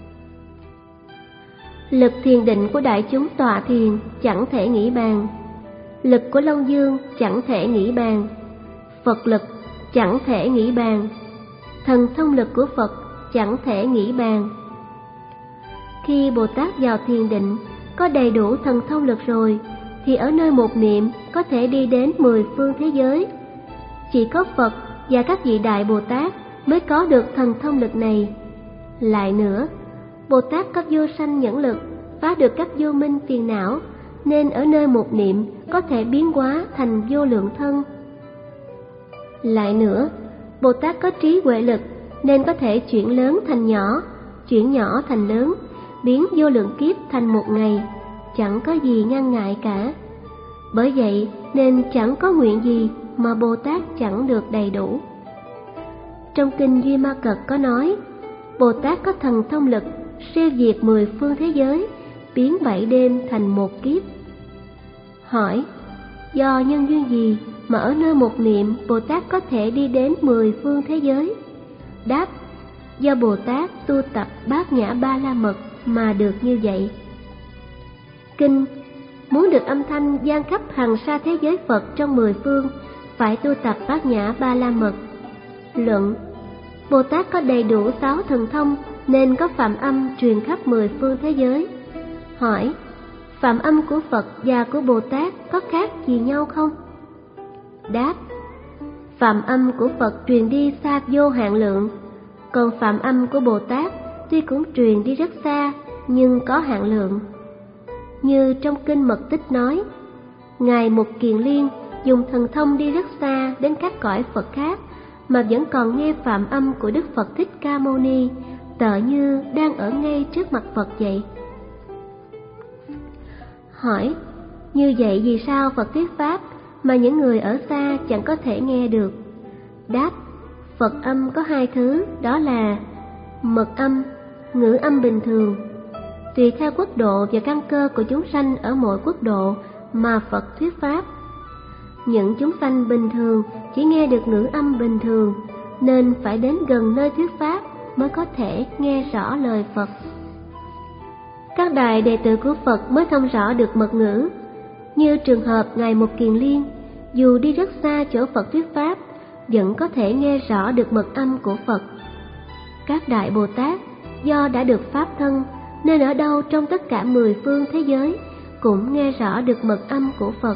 S1: lực thiền định của đại chúng tọa thiền, chẳng thể nghĩ bàn; lực của Long Dương, chẳng thể nghĩ bàn; Phật lực, chẳng thể nghĩ bàn; thần thông lực của Phật, chẳng thể nghĩ bàn. Khi Bồ Tát vào thiền định, có đầy đủ thần thông lực rồi, thì ở nơi một niệm có thể đi đến mười phương thế giới. Chỉ có Phật và các vị Đại Bồ Tát mới có được thần thông lực này. Lại nữa, Bồ Tát có vô sanh nhẫn lực, phá được các vô minh phiền não, nên ở nơi một niệm có thể biến hóa thành vô lượng thân. Lại nữa, Bồ Tát có trí huệ lực, nên có thể chuyển lớn thành nhỏ, chuyển nhỏ thành lớn, biến vô lượng kiếp thành một ngày, chẳng có gì ngăn ngại cả. Bởi vậy nên chẳng có nguyện gì mà Bồ Tát chẳng được đầy đủ. Trong kinh Duy Ma Cật có nói, Bồ Tát có thần thông lực siêu diệt mười phương thế giới, biến bảy đêm thành một kiếp. Hỏi: do nhân duyên gì mà ở nơi một niệm Bồ Tát có thể đi đến mười phương thế giới? Đáp: do Bồ Tát tu tập Bát Nhã Ba La Mật mà được như vậy. Kinh muốn được âm thanh vang khắp hằng sa thế giới Phật trong mười phương, phải tu tập Bát Nhã Ba La Mật. Luận: Bồ Tát có đầy đủ sáu thần thông, nên có phạm âm truyền khắp mười phương thế giới. Hỏi: phạm âm của Phật và của Bồ Tát có khác gì nhau không? Đáp: phạm âm của Phật truyền đi xa vô hạn lượng, còn phạm âm của Bồ Tát tuy cũng truyền đi rất xa, nhưng có hạn lượng. Như trong kinh Mật Tích nói, Ngài Mục Kiền Liên dùng thần thông đi rất xa đến các cõi Phật khác, mà vẫn còn nghe phạm âm của Đức Phật Thích Ca Mâu Ni, tựa như đang ở ngay trước mặt Phật vậy. Hỏi: như vậy vì sao Phật thuyết pháp mà những người ở xa chẳng có thể nghe được? Đáp: Phật âm có hai thứ, đó là mật âm, ngữ âm bình thường. Tùy theo quốc độ và căn cơ của chúng sanh ở mỗi quốc độ mà Phật thuyết pháp. Những chúng sanh bình thường chỉ nghe được ngữ âm bình thường, nên phải đến gần nơi thuyết pháp mới có thể nghe rõ lời Phật. Các đại đệ tử của Phật mới thông rõ được mật ngữ. Như trường hợp Ngài Mục Kiền Liên, dù đi rất xa chỗ Phật thuyết pháp, vẫn có thể nghe rõ được mật âm của Phật. Các đại Bồ Tát do đã được pháp thân, nên ở đâu trong tất cả mười phương thế giới cũng nghe rõ được mật âm của Phật.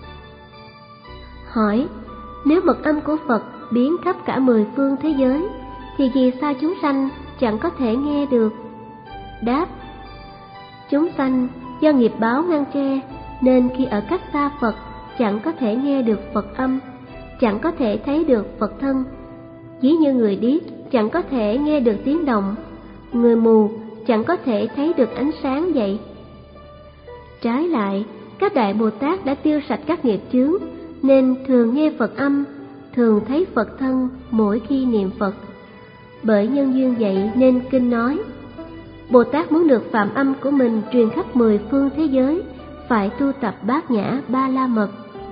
S1: Hỏi: nếu mật âm của Phật biến khắp cả mười phương thế giới, thì vì sao chúng sanh chẳng có thể nghe được? Đáp: chúng sanh do nghiệp báo ngăn che, nên khi ở cách xa Phật chẳng có thể nghe được Phật âm, chẳng có thể thấy được Phật thân. Ví như người điếc chẳng có thể nghe được tiếng động, người mù chẳng có thể thấy được ánh sáng vậy. Trái lại, các đại Bồ Tát đã tiêu sạch các nghiệp chướng, nên thường nghe Phật âm, thường thấy Phật thân mỗi khi niệm Phật. Bởi nhân duyên vậy nên kinh nói, Bồ Tát muốn được phạm âm của mình truyền khắp mười phương thế giới, phải tu tập Bát Nhã Ba La Mật.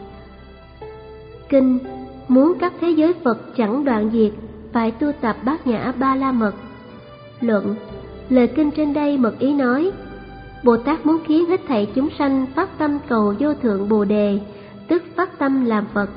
S1: Kinh muốn các thế giới Phật chẳng đoạn diệt, phải tu tập Bát Nhã Ba La Mật. Luận: lời kinh trên đây mật ý nói, Bồ Tát muốn khiến hết thảy chúng sanh phát tâm cầu vô thượng Bồ Đề, tức phát tâm làm Phật.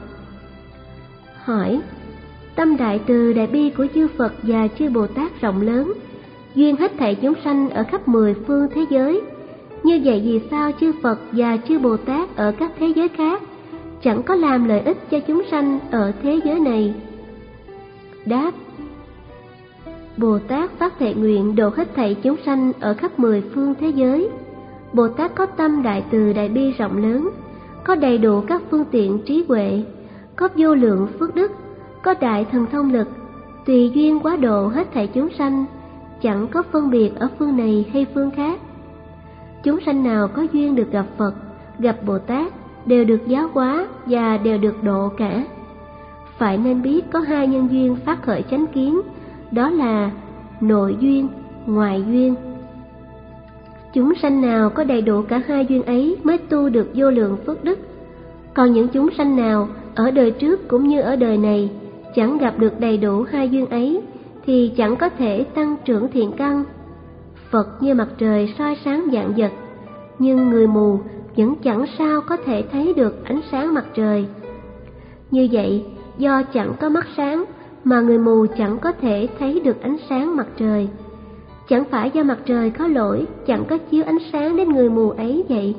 S1: Hỏi: tâm đại từ đại bi của chư Phật và chư Bồ Tát rộng lớn, duyên hết thảy chúng sanh ở khắp mười phương thế giới. Như vậy vì sao chư Phật và chư Bồ Tát ở các thế giới khác chẳng có làm lợi ích cho chúng sanh ở thế giới này? Đáp: Bồ Tát phát thệ nguyện độ hết thảy chúng sanh ở khắp mười phương thế giới. Bồ Tát có tâm đại từ đại bi rộng lớn, có đầy đủ các phương tiện trí huệ, có vô lượng phước đức, có đại thần thông lực, tùy duyên quá độ hết thảy chúng sanh, chẳng có phân biệt ở phương này hay phương khác. Chúng sanh nào có duyên được gặp Phật, gặp Bồ Tát đều được giáo hóa và đều được độ cả. Phải nên biết có hai nhân duyên phát khởi chánh kiến, đó là nội duyên, ngoại duyên. Chúng sanh nào có đầy đủ cả hai duyên ấy mới tu được vô lượng phước đức. Còn những chúng sanh nào ở đời trước cũng như ở đời này chẳng gặp được đầy đủ hai duyên ấy thì chẳng có thể tăng trưởng thiện căn. Phật như mặt trời soi sáng vạn vật, nhưng người mù vẫn chẳng sao có thể thấy được ánh sáng mặt trời. Như vậy, do chẳng có mắt sáng mà người mù chẳng có thể thấy được ánh sáng mặt trời. Chẳng phải do mặt trời có lỗi chẳng có chiếu ánh sáng đến người mù ấy vậy?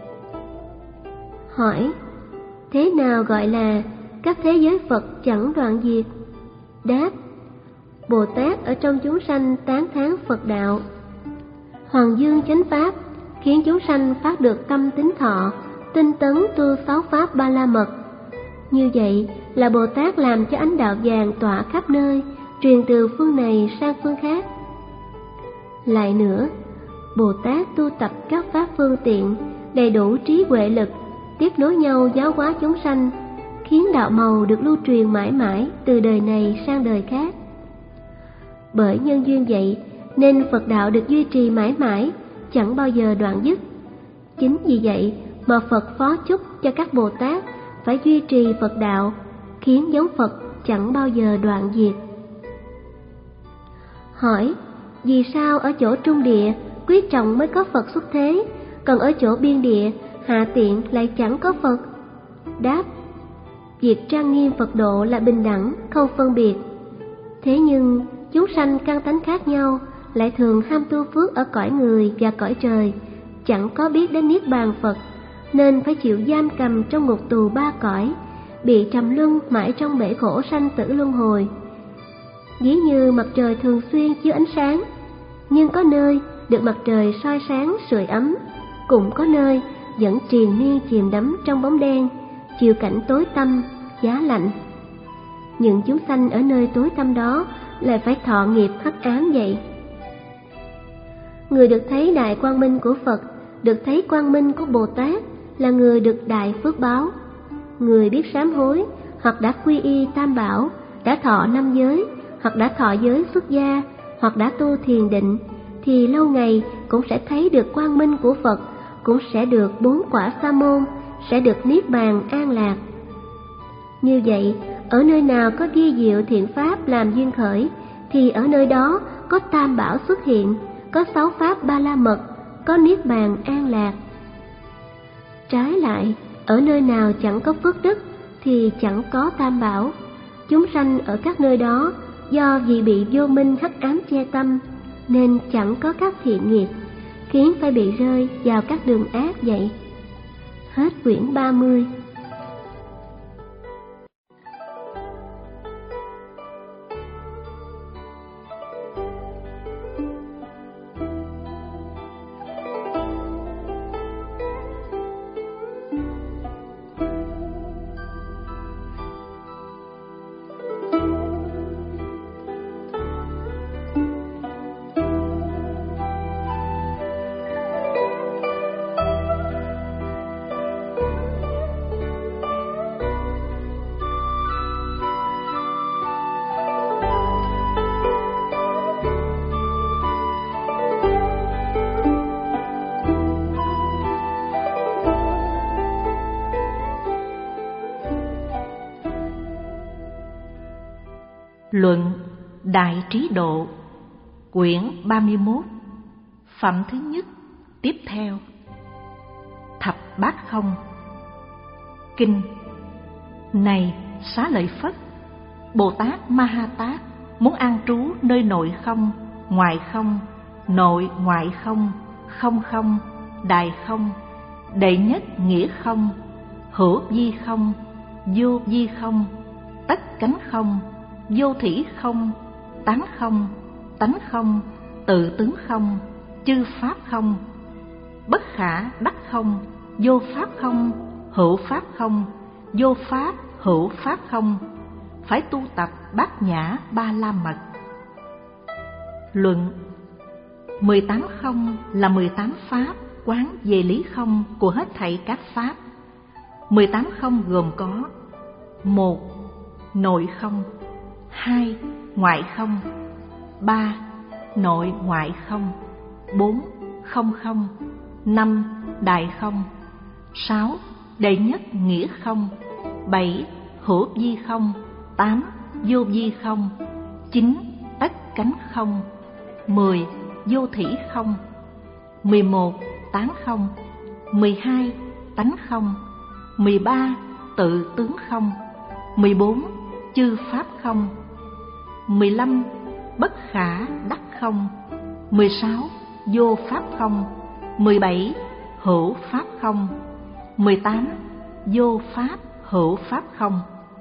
S1: Hỏi: thế nào gọi là các thế giới Phật chẳng đoạn diệt? Đáp: Bồ Tát ở trong chúng sanh tán thán Phật đạo, Hoàng dương chánh pháp, khiến chúng sanh phát được tâm tín thọ, tinh tấn tu sáu pháp ba la mật. Như vậy là Bồ Tát làm cho ánh đạo vàng tỏa khắp nơi, truyền từ phương này sang phương khác. Lại nữa, Bồ Tát tu tập các pháp phương tiện, đầy đủ trí huệ lực, tiếp nối nhau giáo hóa chúng sanh, khiến đạo màu được lưu truyền mãi mãi từ đời này sang đời khác. Bởi nhân duyên vậy nên Phật đạo được duy trì mãi mãi, chẳng bao giờ đoạn dứt. Chính vì vậy mà Phật phó chúc cho các Bồ Tát phải duy trì Phật đạo, khiến giống Phật chẳng bao giờ đoạn diệt. Hỏi: vì sao ở chỗ trung địa quyết trọng mới có Phật xuất thế, còn ở chỗ biên địa hạ tiện lại chẳng có Phật? Đáp: việc trang nghiêm Phật độ là bình đẳng, không phân biệt. Thế nhưng chúng sanh căn tánh khác nhau, lại thường ham tu phước ở cõi người và cõi trời, chẳng có biết đến niết bàn Phật, nên phải chịu giam cầm trong ngục tù ba cõi, bị trầm luân mãi trong bể khổ sanh tử luân hồi. Ví như mặt trời thường xuyên chiếu ánh sáng, nhưng có nơi được mặt trời soi sáng sưởi ấm, cũng có nơi vẫn triền miên chìm đắm trong bóng đen, chịu cảnh tối tăm, giá lạnh. Những chúng sanh ở nơi tối tăm đó lại phải thọ nghiệp hắc ám vậy. Người được thấy đại quang minh của Phật, được thấy quang minh của Bồ Tát là người được đại phước báo. Người biết sám hối, hoặc đã quy y tam bảo, đã thọ năm giới, hoặc đã thọ giới xuất gia, hoặc đã tu thiền định, thì lâu ngày cũng sẽ thấy được quang minh của Phật, cũng sẽ được bốn quả sa môn, sẽ được niết bàn an lạc. Như vậy, ở nơi nào có vi diệu thiện pháp làm duyên khởi, thì ở nơi đó có tam bảo xuất hiện, có sáu pháp ba la mật, có niết bàn an lạc. Trái lại, ở nơi nào chẳng có phước đức thì chẳng có tam bảo. Chúng sanh ở các nơi đó do vì bị vô minh hắc ám che tâm, nên chẳng có các thiện nghiệp, khiến phải bị rơi vào các đường ác vậy. Hết quyển ba mươi.
S2: Luận Đại Trí Độ, quyển ba mươi mốt, phẩm thứ nhất, tiếp theo. Thập Bát Không. Kinh. Này Xá Lợi Phất, Bồ Tát Ma Ha Tát muốn an trú nơi nội không, ngoại không, nội ngoại không, không không, đại không, đệ nhất nghĩa không, hữu vi không, vô vi không, tất cánh không, vô thủy không, tánh không, tánh không, tự tướng không, chư pháp không, bất khả đắc không, vô pháp không, hữu pháp không, vô pháp hữu pháp không. Phải tu tập bát nhã ba la mật. Luận: mười tám không là mười tám pháp quán về lý không của hết thảy các pháp. Mười tám không gồm có: một. Nội không. Hai. Ngoại không. Ba. Nội ngoại không. Bốn. Không không. Năm. Đại không. Sáu. Đệ nhất nghĩa không. Bảy. Hữu vi không. Tám. Vô vi không. Chín. Tất cánh không. Mười. Vô thủy không. Mười một. Tán không. Mười hai. Tánh không. Mười ba. Tự tướng không. Mười bốn. Chư pháp không. Mười lăm. Bất khả đắc không. Mười sáu. Vô pháp không. Mười bảy. Hữu pháp không. Mười tám. Vô pháp hữu pháp không.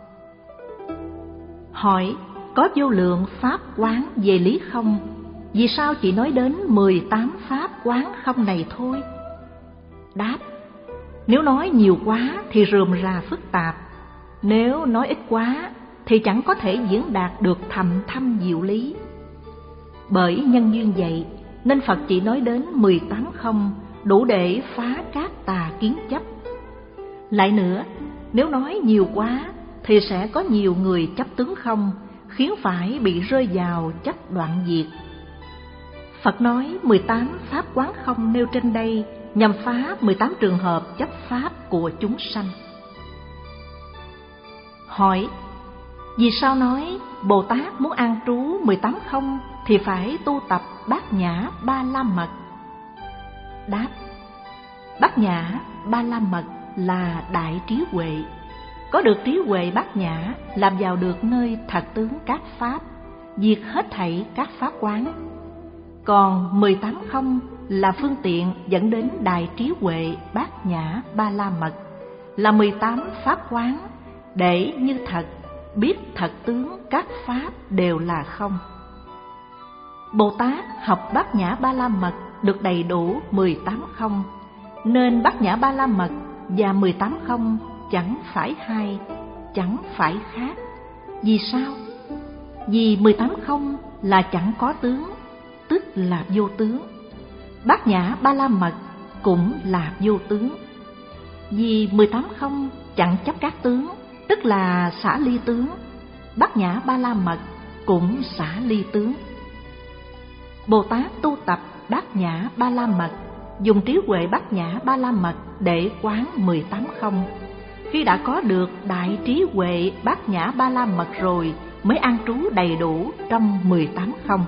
S2: Hỏi: có vô lượng pháp quán về lý không, vì sao chỉ nói đến mười tám pháp quán không này thôi? Đáp: nếu nói nhiều quá thì rườm rà phức tạp, nếu nói ít quá thì chẳng có thể diễn đạt được thầm thâm diệu lý. Bởi nhân duyên vậy nên Phật chỉ nói đến mười tám không, đủ để phá các tà kiến chấp. Lại nữa, nếu nói nhiều quá thì sẽ có nhiều người chấp tướng không, khiến phải bị rơi vào chấp đoạn diệt. Phật nói mười tám pháp quán không nêu trên đây nhằm phá mười tám trường hợp chấp pháp của chúng sanh. Hỏi: vì sao nói Bồ Tát muốn an trú mười tám không thì phải tu tập bát nhã ba la mật? Đáp: bát nhã ba la mật là đại trí huệ. Có được trí huệ bát nhã làm vào được nơi thật tướng các pháp, diệt hết thảy các pháp quán. Còn mười tám không là phương tiện dẫn đến đại trí huệ bát nhã ba la mật, là mười tám pháp quán để như thật biết thật tướng các pháp đều là không. Bồ Tát học bát nhã ba la mật được đầy đủ mười tám không, nên bát nhã ba la mật và mười tám không chẳng phải hai, chẳng phải khác. Vì sao? Vì mười tám không là chẳng có tướng, tức là vô tướng. Bát nhã ba la mật cũng là vô tướng. Vì mười tám không chẳng chấp các tướng, tức là xả ly tướng. Bát nhã ba la mật cũng xả ly tướng. Bồ Tát tu tập bát nhã ba la mật, dùng trí huệ bát nhã ba la mật để quán mười tám không. Khi đã có được đại trí huệ bát nhã ba la mật rồi mới an trú đầy đủ trong mười tám không.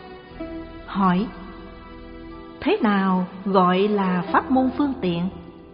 S2: Hỏi: thế nào gọi là pháp môn phương tiện?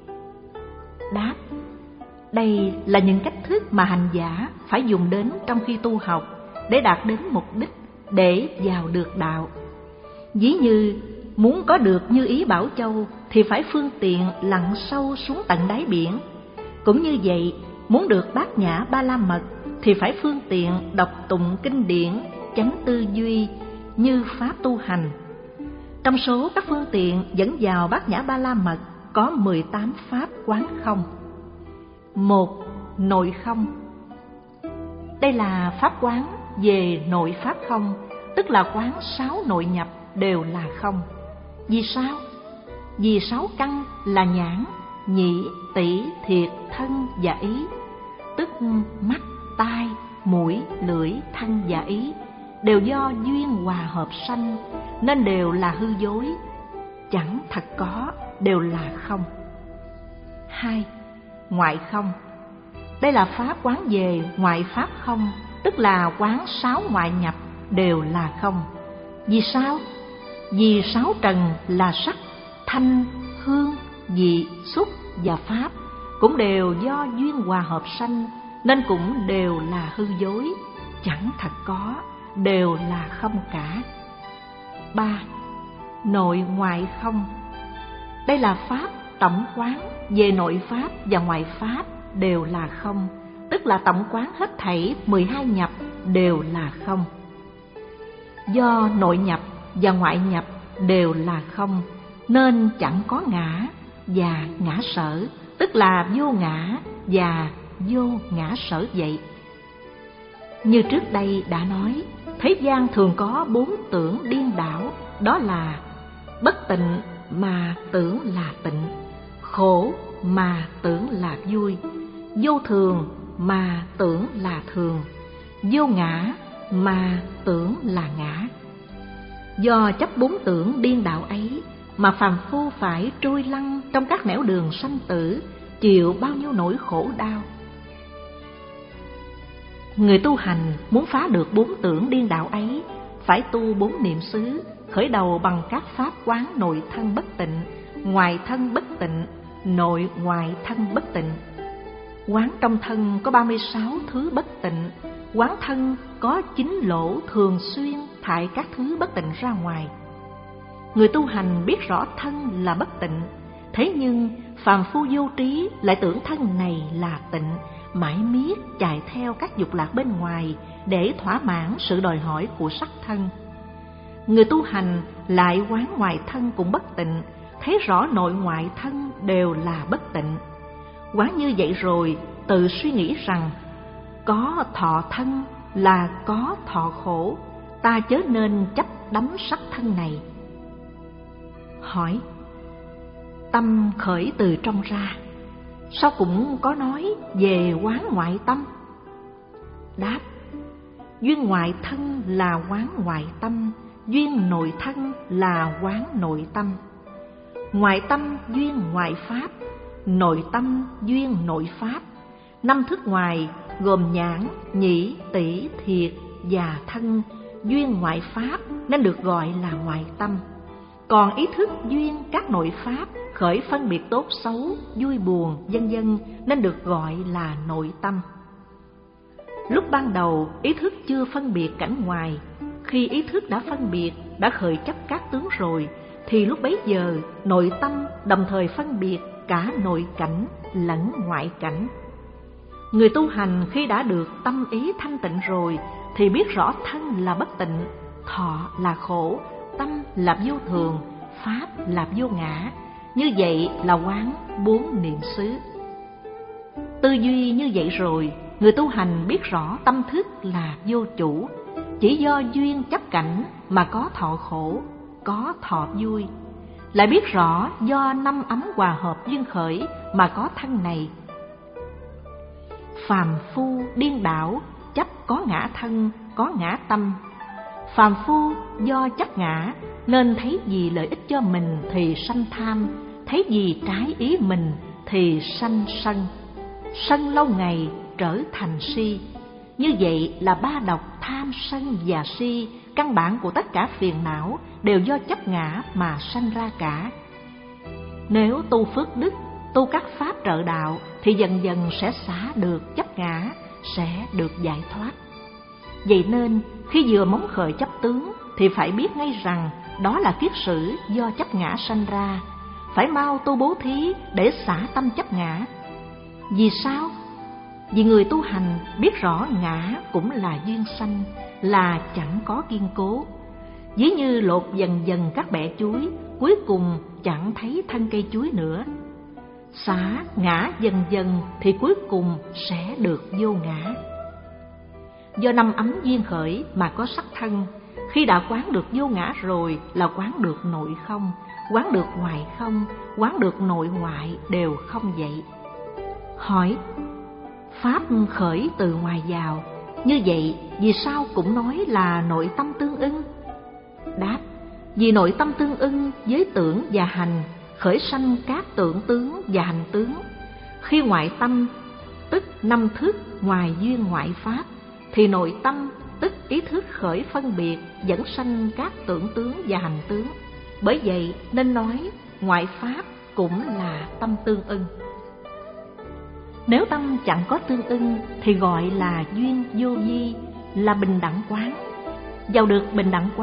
S2: Đáp: đây là những cách thức mà hành giả phải dùng đến trong khi tu học để đạt đến mục đích, để vào được đạo. Ví như muốn có được như ý Bảo Châu thì phải phương tiện lặn sâu xuống tận đáy biển. Cũng như vậy, muốn được bát nhã ba la mật thì phải phương tiện đọc tụng kinh điển, chánh tư duy như pháp tu hành. Trong số các phương tiện dẫn vào bát nhã ba la mật có mười tám pháp quán không. Một. Nội không. Đây là pháp quán về nội pháp không, tức là quán sáu nội nhập đều là không. Vì sao? Vì sáu căn là nhãn, nhĩ, tỷ, thiệt, thân và ý, tức mắt, tai, mũi, lưỡi, thân và ý, đều do duyên hòa hợp sanh, nên đều là hư dối, chẳng thật có, đều là không. Hai. Ngoại không. Đây là pháp quán về ngoại pháp không, tức là quán sáu ngoại nhập đều là không. Vì sao? Vì sáu trần là sắc, thanh, hương, vị, xúc và pháp cũng đều do duyên hòa hợp sanh, nên cũng đều là hư dối, chẳng thật có, đều là không cả. ba. Nội ngoại không. Đây là pháp tổng quán về nội pháp và ngoại pháp đều là không, tức là tổng quán hết thảy mười hai nhập đều là không. Do nội nhập và ngoại nhập đều là không, nên chẳng có ngã và ngã sở, tức là vô ngã và vô ngã sở vậy. Như trước đây đã nói, thế gian thường có bốn tưởng điên đảo, đó là bất tịnh mà tưởng là tịnh, khổ mà tưởng là vui, vô thường mà tưởng là thường, vô ngã mà tưởng là ngã. Do chấp bốn tưởng điên đạo ấy mà phàm phu phải trôi lăn trong các nẻo đường sanh tử, chịu bao nhiêu nỗi khổ đau. Người tu hành muốn phá được bốn tưởng điên đạo ấy, phải tu bốn niệm xứ, khởi đầu bằng các pháp quán nội thân bất tịnh, ngoại thân bất tịnh, nội ngoại thân bất tịnh. Quán trong thân có ba mươi sáu thứ bất tịnh, quán thân có chín lỗ thường xuyên thải các thứ bất tịnh ra ngoài. Người tu hành biết rõ thân là bất tịnh, thế nhưng phàm phu vô trí lại tưởng thân này là tịnh, mãi miết chạy theo các dục lạc bên ngoài để thỏa mãn sự đòi hỏi của sắc thân. Người tu hành lại quán ngoại thân cũng bất tịnh, thấy rõ nội ngoại thân đều là bất tịnh. Quán như vậy rồi, tự suy nghĩ rằng có thọ thân là có thọ khổ, ta chớ nên chấp đắm sắc thân này. Hỏi: tâm khởi từ trong ra, sao cũng có nói về quán ngoại tâm? Đáp: duyên ngoại thân là quán ngoại tâm, duyên nội thân là quán nội tâm. Ngoại tâm duyên ngoại pháp, nội tâm duyên nội pháp. Năm thức ngoài gồm nhãn, nhĩ, tỷ, thiệt và thân, duyên ngoại pháp nên được gọi là ngoại tâm. Còn ý thức duyên các nội pháp khởi phân biệt tốt xấu, vui buồn, vân vân nên được gọi là nội tâm. Lúc ban đầu ý thức chưa phân biệt cảnh ngoài, khi ý thức đã phân biệt, đã khởi chấp các tướng rồi, thì lúc bấy giờ nội tâm đồng thời phân biệt cả nội cảnh lẫn ngoại cảnh. Người tu hành khi đã được tâm ý thanh tịnh rồi thì biết rõ thân là bất tịnh, thọ là khổ, tâm là vô thường, pháp là vô ngã. Như vậy là quán bốn niệm xứ. Tư duy như vậy rồi, người tu hành biết rõ tâm thức là vô chủ, chỉ do duyên chấp cảnh mà có thọ khổ, có thọ vui. Lại biết rõ do năm ấm hòa hợp duyên khởi mà có thân này. Phàm phu điên đảo, chấp có ngã thân, có ngã tâm. Phàm phu do chấp ngã nên thấy gì lợi ích cho mình thì sanh tham, thấy gì trái ý mình thì sanh sân. Sân lâu ngày trở thành si. Như vậy là ba độc tham sân và si, căn bản của tất cả phiền não đều do chấp ngã mà sanh ra cả. Nếu tu phước đức, tu các pháp trợ đạo thì dần dần sẽ xả được chấp ngã, sẽ được giải thoát. Vậy nên khi vừa móng khởi chấp tướng thì phải biết ngay rằng đó là kiết sử do chấp ngã sanh ra, phải mau tu bố thí để xả tâm chấp ngã. Vì sao? Vì người tu hành biết rõ ngã cũng là duyên sanh, là chẳng có kiên cố. Ví như lột dần dần các bẹ chuối, cuối cùng chẳng thấy thân cây chuối nữa. Xả ngã dần dần thì cuối cùng sẽ được vô ngã. Do năm ấm duyên khởi mà có sắc thân, khi đã quán được vô ngã rồi là quán được nội không, quán được ngoại không, quán được nội ngoại đều không vậy. Hỏi: pháp khởi từ ngoài vào, như vậy vì sao cũng nói là nội tâm tương ưng? Đáp: vì nội tâm tương ưng với tưởng và hành, khởi sanh các tưởng tướng và hành tướng. Khi ngoại tâm tức năm thức ngoài duyên ngoại pháp, thì nội tâm tức ý thức khởi phân biệt dẫn sanh các tưởng tướng và hành tướng. Bởi vậy nên nói ngoại pháp cũng là tâm tương ưng. Nếu tâm chẳng có tương ưng thì gọi là duyên vô vi, là bình đẳng quán. Vào được bình đẳng quán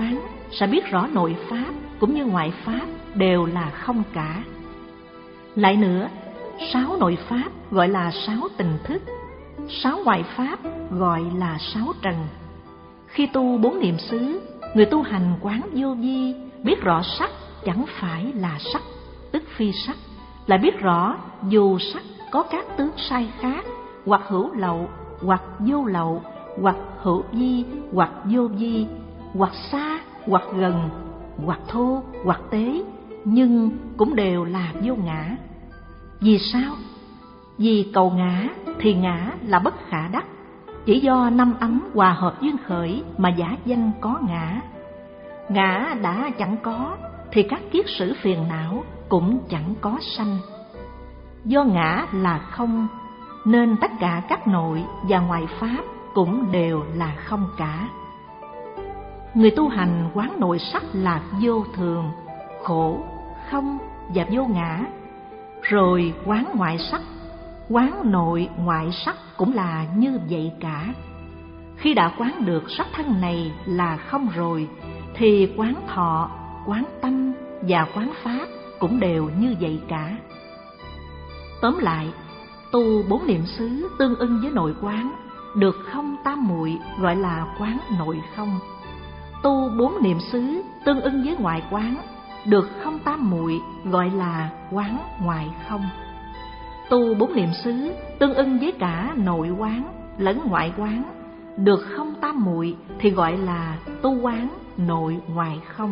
S2: sẽ biết rõ nội pháp cũng như ngoại pháp đều là không cả. Lại nữa, sáu nội pháp gọi là sáu tình thức, sáu ngoại pháp gọi là sáu trần. Khi tu bốn niệm xứ, người tu hành quán vô vi, biết rõ sắc chẳng phải là sắc, tức phi sắc, lại biết rõ dù sắc có các tướng sai khác, hoặc hữu lậu, hoặc vô lậu, hoặc hữu vi, hoặc vô vi, hoặc xa, hoặc gần, hoặc thô, hoặc tế, nhưng cũng đều là vô ngã. Vì sao? Vì cầu ngã thì ngã là bất khả đắc, chỉ do năm ấm hòa hợp duyên khởi mà giả danh có ngã. Ngã đã chẳng có thì các kiết sử phiền não cũng chẳng có sanh. Do ngã là không nên tất cả các nội và ngoại pháp cũng đều là không cả. Người tu hành quán nội sắc là vô thường, khổ, không và vô ngã, rồi quán ngoại sắc, quán nội ngoại sắc cũng là như vậy cả. Khi đã quán được sắc thân này là không rồi, thì quán thọ, quán tâm và quán pháp cũng đều như vậy cả. Tóm lại, tu bốn niệm xứ tương ưng với nội quán, được không tam muội gọi là quán nội không. Tu bốn niệm xứ tương ưng với ngoại quán, được không tam muội gọi là quán ngoại không. Tu bốn niệm xứ tương ưng với cả nội quán lẫn ngoại quán, được không tam muội thì gọi là tu quán nội ngoại không.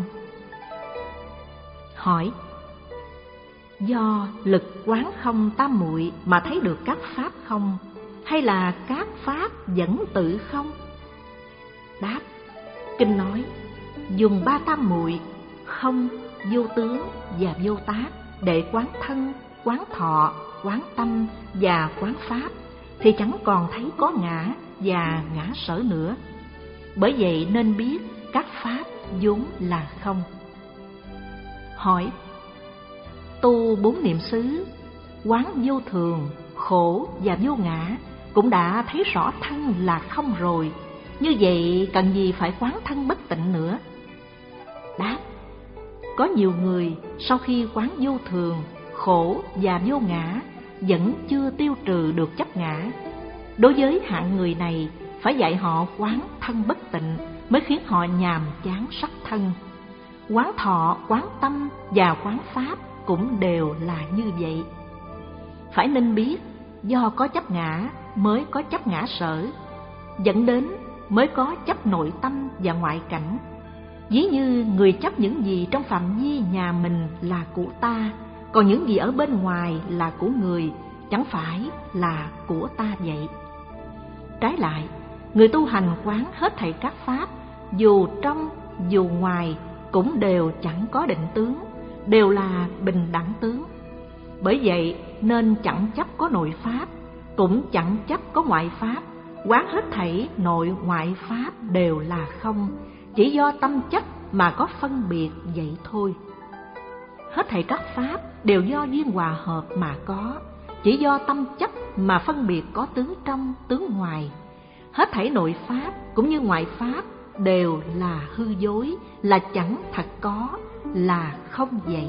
S2: Hỏi: do lực quán không tam muội mà thấy được các pháp không, hay là các pháp vẫn tự không? Đáp: kinh nói dùng ba tam muội không, vô tướng và vô tác để quán thân, quán thọ, quán tâm và quán pháp, thì chẳng còn thấy có ngã và ngã sở nữa. Bởi vậy nên biết các pháp vốn là không. Hỏi: tu bốn niệm xứ, quán vô thường, khổ và vô ngã, cũng đã thấy rõ thân là không rồi, như vậy cần gì phải quán thân bất tịnh nữa? Đáp: có nhiều người sau khi quán vô thường, khổ và vô ngã vẫn chưa tiêu trừ được chấp ngã. Đối với hạng người này, phải dạy họ quán thân bất tịnh mới khiến họ nhàm chán sắc thân. Quán thọ, quán tâm và quán pháp cũng đều là như vậy. Phải nên biết, do có chấp ngã mới có chấp ngã sở, dẫn đến mới có chấp nội tâm và ngoại cảnh. Ví như người chấp những gì trong phạm vi nhà mình là của ta, còn những gì ở bên ngoài là của người, chẳng phải là của ta vậy. Trái lại, người tu hành quán hết thảy các pháp, dù trong dù ngoài, cũng đều chẳng có định tướng, đều là bình đẳng tướng. Bởi vậy nên chẳng chấp có nội pháp, cũng chẳng chấp có ngoại pháp, quán hết thảy nội ngoại pháp đều là không, chỉ do tâm chấp mà có phân biệt vậy thôi. Hết thảy các pháp đều do duyên hòa hợp mà có, chỉ do tâm chấp mà phân biệt có tướng trong, tướng ngoài. Hết thảy nội pháp cũng như ngoại pháp đều là hư dối, là chẳng thật có, là không vậy.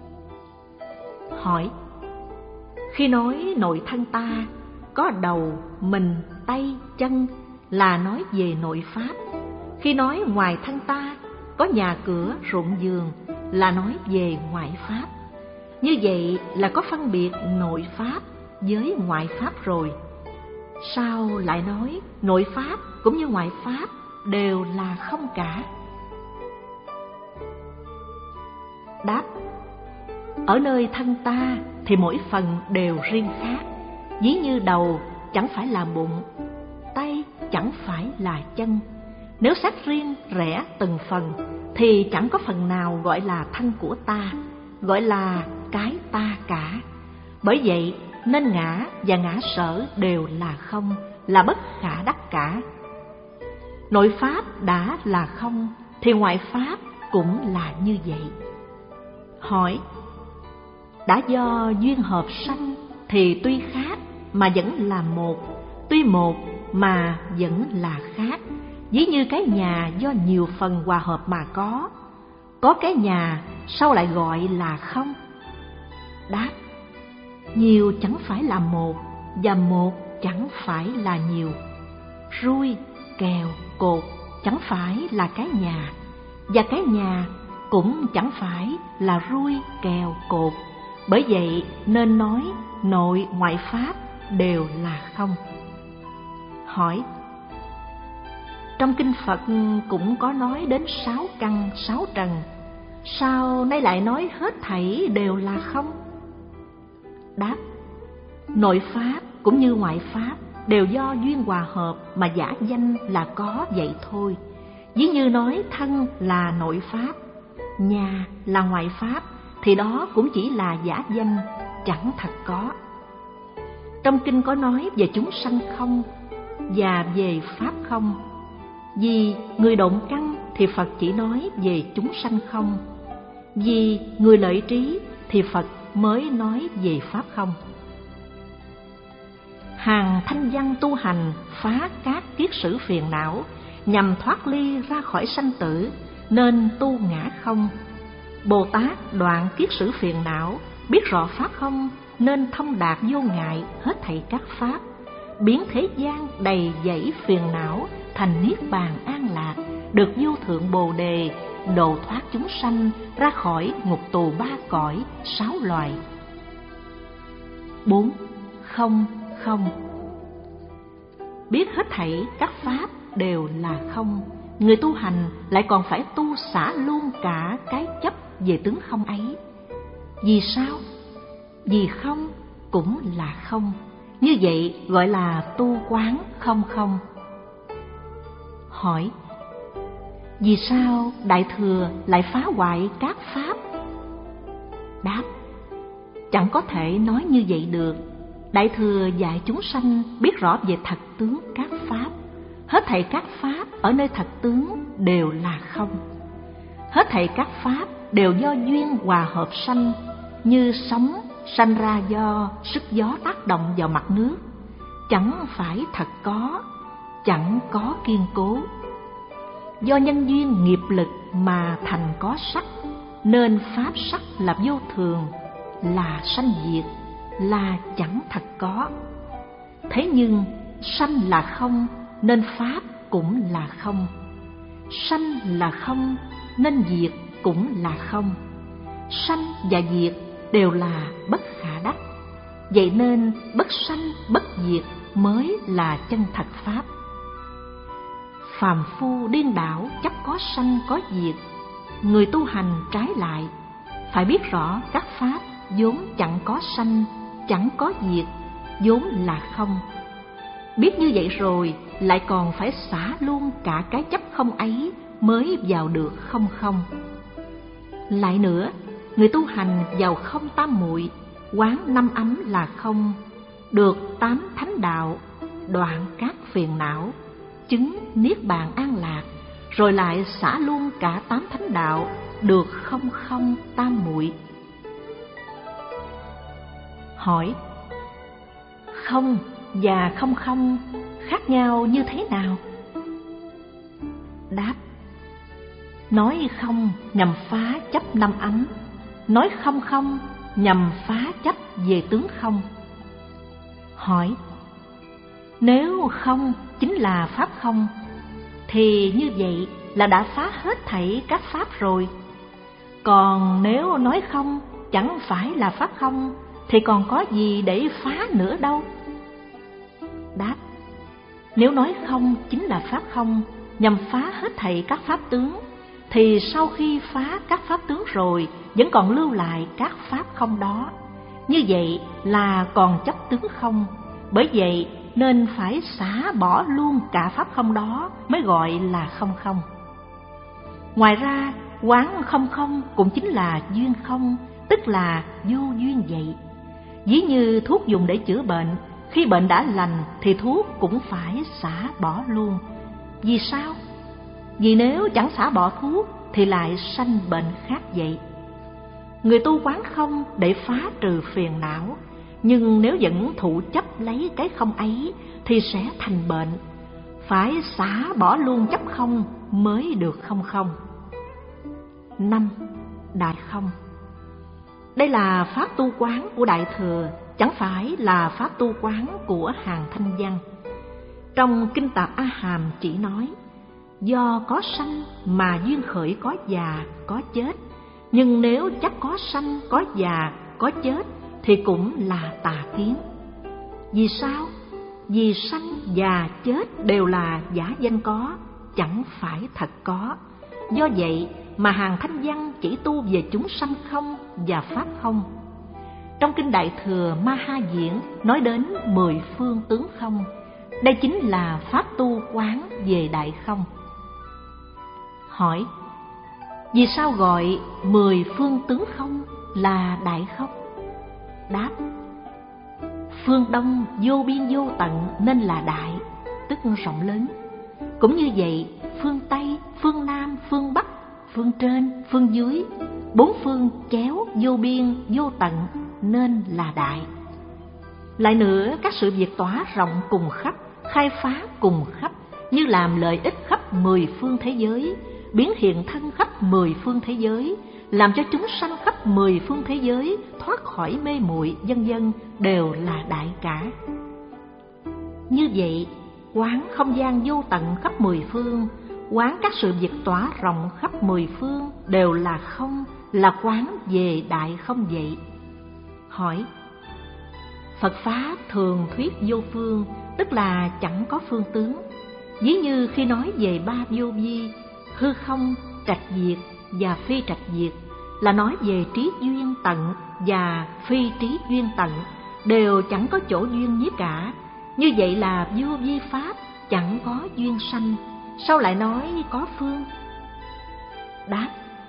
S2: Hỏi: khi nói nội thân ta có đầu, mình, tay, chân là nói về nội pháp. Khi nói ngoài thân ta có nhà cửa, ruộng vườn là nói về ngoại pháp. Như vậy là có phân biệt nội pháp với ngoại pháp rồi. Sao lại nói nội pháp cũng như ngoại pháp đều là không cả? Đáp: ở nơi thân ta thì mỗi phần đều riêng khác. Ví như đầu chẳng phải là bụng, tay chẳng phải là chân. Nếu xét riêng rẽ từng phần thì chẳng có phần nào gọi là thân của ta, gọi là cái ta cả. Bởi vậy nên ngã và ngã sở đều là không, là bất khả đắc cả. Nội pháp đã là không thì ngoại pháp cũng là như vậy. Hỏi: đã do duyên hợp sanh thì tuy khác mà vẫn là một, tuy một mà vẫn là khác. ví như cái nhà do nhiều phần hòa hợp mà có. Có cái nhà sao lại gọi là không? Đáp: nhiều chẳng phải là một, và một chẳng phải là nhiều. Rui, kèo, cột chẳng phải là cái nhà, và cái nhà cũng chẳng phải là rui, kèo, cột. Bởi vậy nên nói nội ngoại pháp đều là không. Hỏi: trong kinh Phật cũng có nói đến sáu căn, sáu trần, sao nay lại nói hết thảy đều là không? Đáp: nội pháp cũng như ngoại pháp đều do duyên hòa hợp mà giả danh là có vậy thôi. Ví như nói thân là nội pháp, nhà là ngoại pháp, thì đó cũng chỉ là giả danh, chẳng thật có. Trong kinh có nói về chúng sanh không và về pháp không. Vì người động căn thì Phật chỉ nói về chúng sanh không, vì người lợi trí thì Phật mới nói về pháp không. Hàng thanh văn tu hành phá các kiết sử phiền não, nhằm thoát ly ra khỏi sanh tử, nên tu ngã không. Bồ Tát đoạn kiết sử phiền não, biết rõ pháp không, nên thông đạt vô ngại hết thảy các pháp, biến thế gian đầy dẫy phiền não thành niết bàn an lạc, được vô thượng bồ đề, độ thoát chúng sanh ra khỏi ngục tù ba cõi sáu loài. Bốn. Không không. Biết hết thảy các pháp đều là không, người tu hành lại còn phải tu xả luôn cả cái chấp về tướng không ấy. Vì sao? Vì không cũng là không, như vậy gọi là tu quán không không. Hỏi: vì sao Đại Thừa lại phá hoại các pháp? Đáp: chẳng có thể nói như vậy được. Đại Thừa dạy chúng sanh biết rõ về thật tướng các pháp. Hết thảy các pháp ở nơi thật tướng đều là không. Hết thảy các pháp đều do duyên hòa hợp sanh, như sóng sanh ra do sức gió tác động vào mặt nước, chẳng phải thật có, chẳng có kiên cố. Do nhân duyên nghiệp lực mà thành có sắc, nên pháp sắc là vô thường, là sanh diệt, là chẳng thật có. Thế nhưng sanh là không, nên pháp cũng là không. Sanh là không, nên diệt cũng là không. Sanh và diệt đều là bất khả đắc. Vậy nên bất sanh bất diệt mới là chân thật pháp. Phàm phu điên đảo chấp có sanh có diệt. Người tu hành trái lại, phải biết rõ các pháp vốn chẳng có sanh, chẳng có diệt, vốn là không. Biết như vậy rồi, lại còn phải xả luôn cả cái chấp không ấy mới vào được không không. Lại nữa, người tu hành vào không tam muội, quán năm ấm là không, được tám thánh đạo, đoạn các phiền não, chứng niết bàn an lạc, rồi lại xả luôn cả tám thánh đạo, được không không tam muội. Hỏi: không và không không khác nhau như thế nào? Đáp: nói không nhằm phá chấp năm ấm, nói không không nhằm phá chấp về tướng không. Hỏi: nếu không chính là pháp không, thì như vậy là đã phá hết thảy các pháp rồi. Còn nếu nói không chẳng phải là pháp không, thì còn có gì để phá nữa đâu? Đáp: nếu nói không chính là pháp không, nhằm phá hết thảy các pháp tướng, thì sau khi phá các pháp tướng rồi vẫn còn lưu lại các pháp không đó. Như vậy là còn chấp tướng không. Bởi vậy nên phải xả bỏ luôn cả pháp không đó mới gọi là không không. Ngoài ra, quán không không cũng chính là duyên không, tức là vô duyên vậy. Ví như thuốc dùng để chữa bệnh, khi bệnh đã lành thì thuốc cũng phải xả bỏ luôn. Vì sao? Vì nếu chẳng xả bỏ thuốc thì lại sanh bệnh khác vậy. Người tu quán không để phá trừ phiền não, nhưng nếu vẫn thụ chấp lấy cái không ấy thì sẽ thành bệnh. phải xả bỏ luôn chấp không mới được không không. Năm. Đại không. Đây là pháp tu quán của Đại Thừa, chẳng phải là pháp tu quán của Hàng Thanh Văn. Trong Kinh Tạp A Hàm chỉ nói, do có sanh mà duyên khởi có già, có chết, nhưng nếu chắc có sanh, có già, có chết thì cũng là tà kiến. Vì sao? Vì sanh, già, chết đều là giả danh có, chẳng phải thật có. Do vậy mà Hàng Thanh Văn chỉ tu về chúng sanh không và pháp không. Trong Kinh Đại Thừa Ma Ha Diễn nói đến mười phương tướng không. Đây chính là pháp tu quán về đại không. Hỏi, vì sao gọi mười phương tướng không là đại không? Đáp, phương Đông vô biên vô tận nên là đại, tức rộng lớn. Cũng như vậy, phương Tây, phương Nam, phương Bắc, phương trên, phương dưới, bốn phương chéo vô biên vô tận nên là đại. Lại nữa, các sự việc tỏa rộng cùng khắp, khai phá cùng khắp, như làm lợi ích khắp mười phương thế giới, biến hiện thân khắp mười phương thế giới, làm cho chúng sanh khắp mười phương thế giới thoát khỏi mê muội, vân vân, đều là đại cả. Như vậy, quán không gian vô tận khắp mười phương, quán các sự việc tỏa rộng khắp mười phương đều là không, là quán về đại không vậy. Hỏi, Phật Pháp thường thuyết vô phương, tức là chẳng có phương tướng. Ví như khi nói về ba vô vi, hư không, trạch diệt và phi trạch diệt, là nói về trí duyên tận và phi trí duyên tận, đều chẳng có chỗ duyên nhiếp cả. Như vậy là vô vi Pháp chẳng có duyên sanh, sao lại nói có phương? Đáp,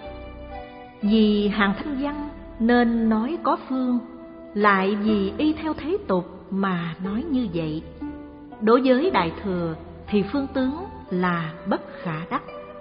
S2: vì Hàng Thanh Văn nên nói có phương, lại vì y theo thế tục mà nói như vậy. Đối với Đại Thừa thì phương tướng là bất khả đắc.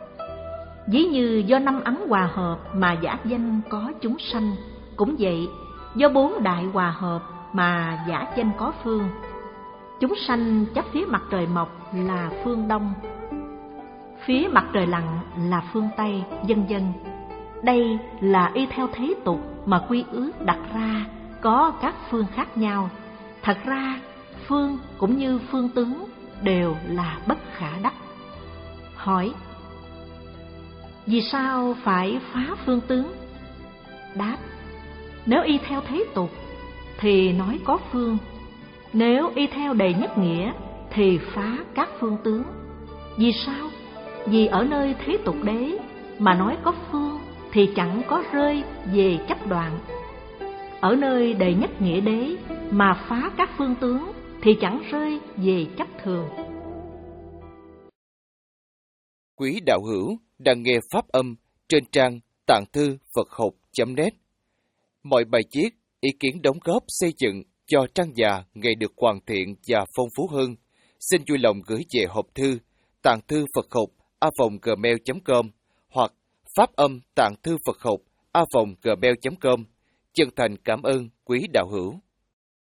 S2: Ví như do năm ấn hòa hợp mà giả danh có chúng sanh, cũng vậy, do bốn đại hòa hợp mà giả danh có phương. Chúng sanh chấp phía mặt trời mọc là phương Đông, phía mặt trời lặn là phương Tây, vân vân. Đây là y theo thế tục mà quy ước đặt ra có các phương khác nhau. Thật ra phương cũng như phương tướng đều là bất khả đắc. Hỏi, vì sao phải phá phương tướng? Đáp, nếu y theo thế tục thì nói có phương, nếu y theo đề nhất nghĩa thì phá các phương tướng. Vì sao? Vì ở nơi thế tục đế mà nói có phương thì chẳng có rơi về chấp đoạn. Ở nơi đề nhất nghĩa đế mà phá các phương tướng thì chẳng rơi về chấp thường.
S3: Quý đạo hữu đang nghe pháp âm trên trang tạng thư Phật học chấm net. Mọi bài viết, ý kiến đóng góp xây dựng cho trang già ngày được hoàn thiện và phong phú hơn, xin vui lòng gửi về hộp thư tạng thư Phật học a vòng gmail chấm com hoặc pháp âm tạng thư Phật học a vòng gmail chấm com. Chân thành cảm ơn quý đạo hữu.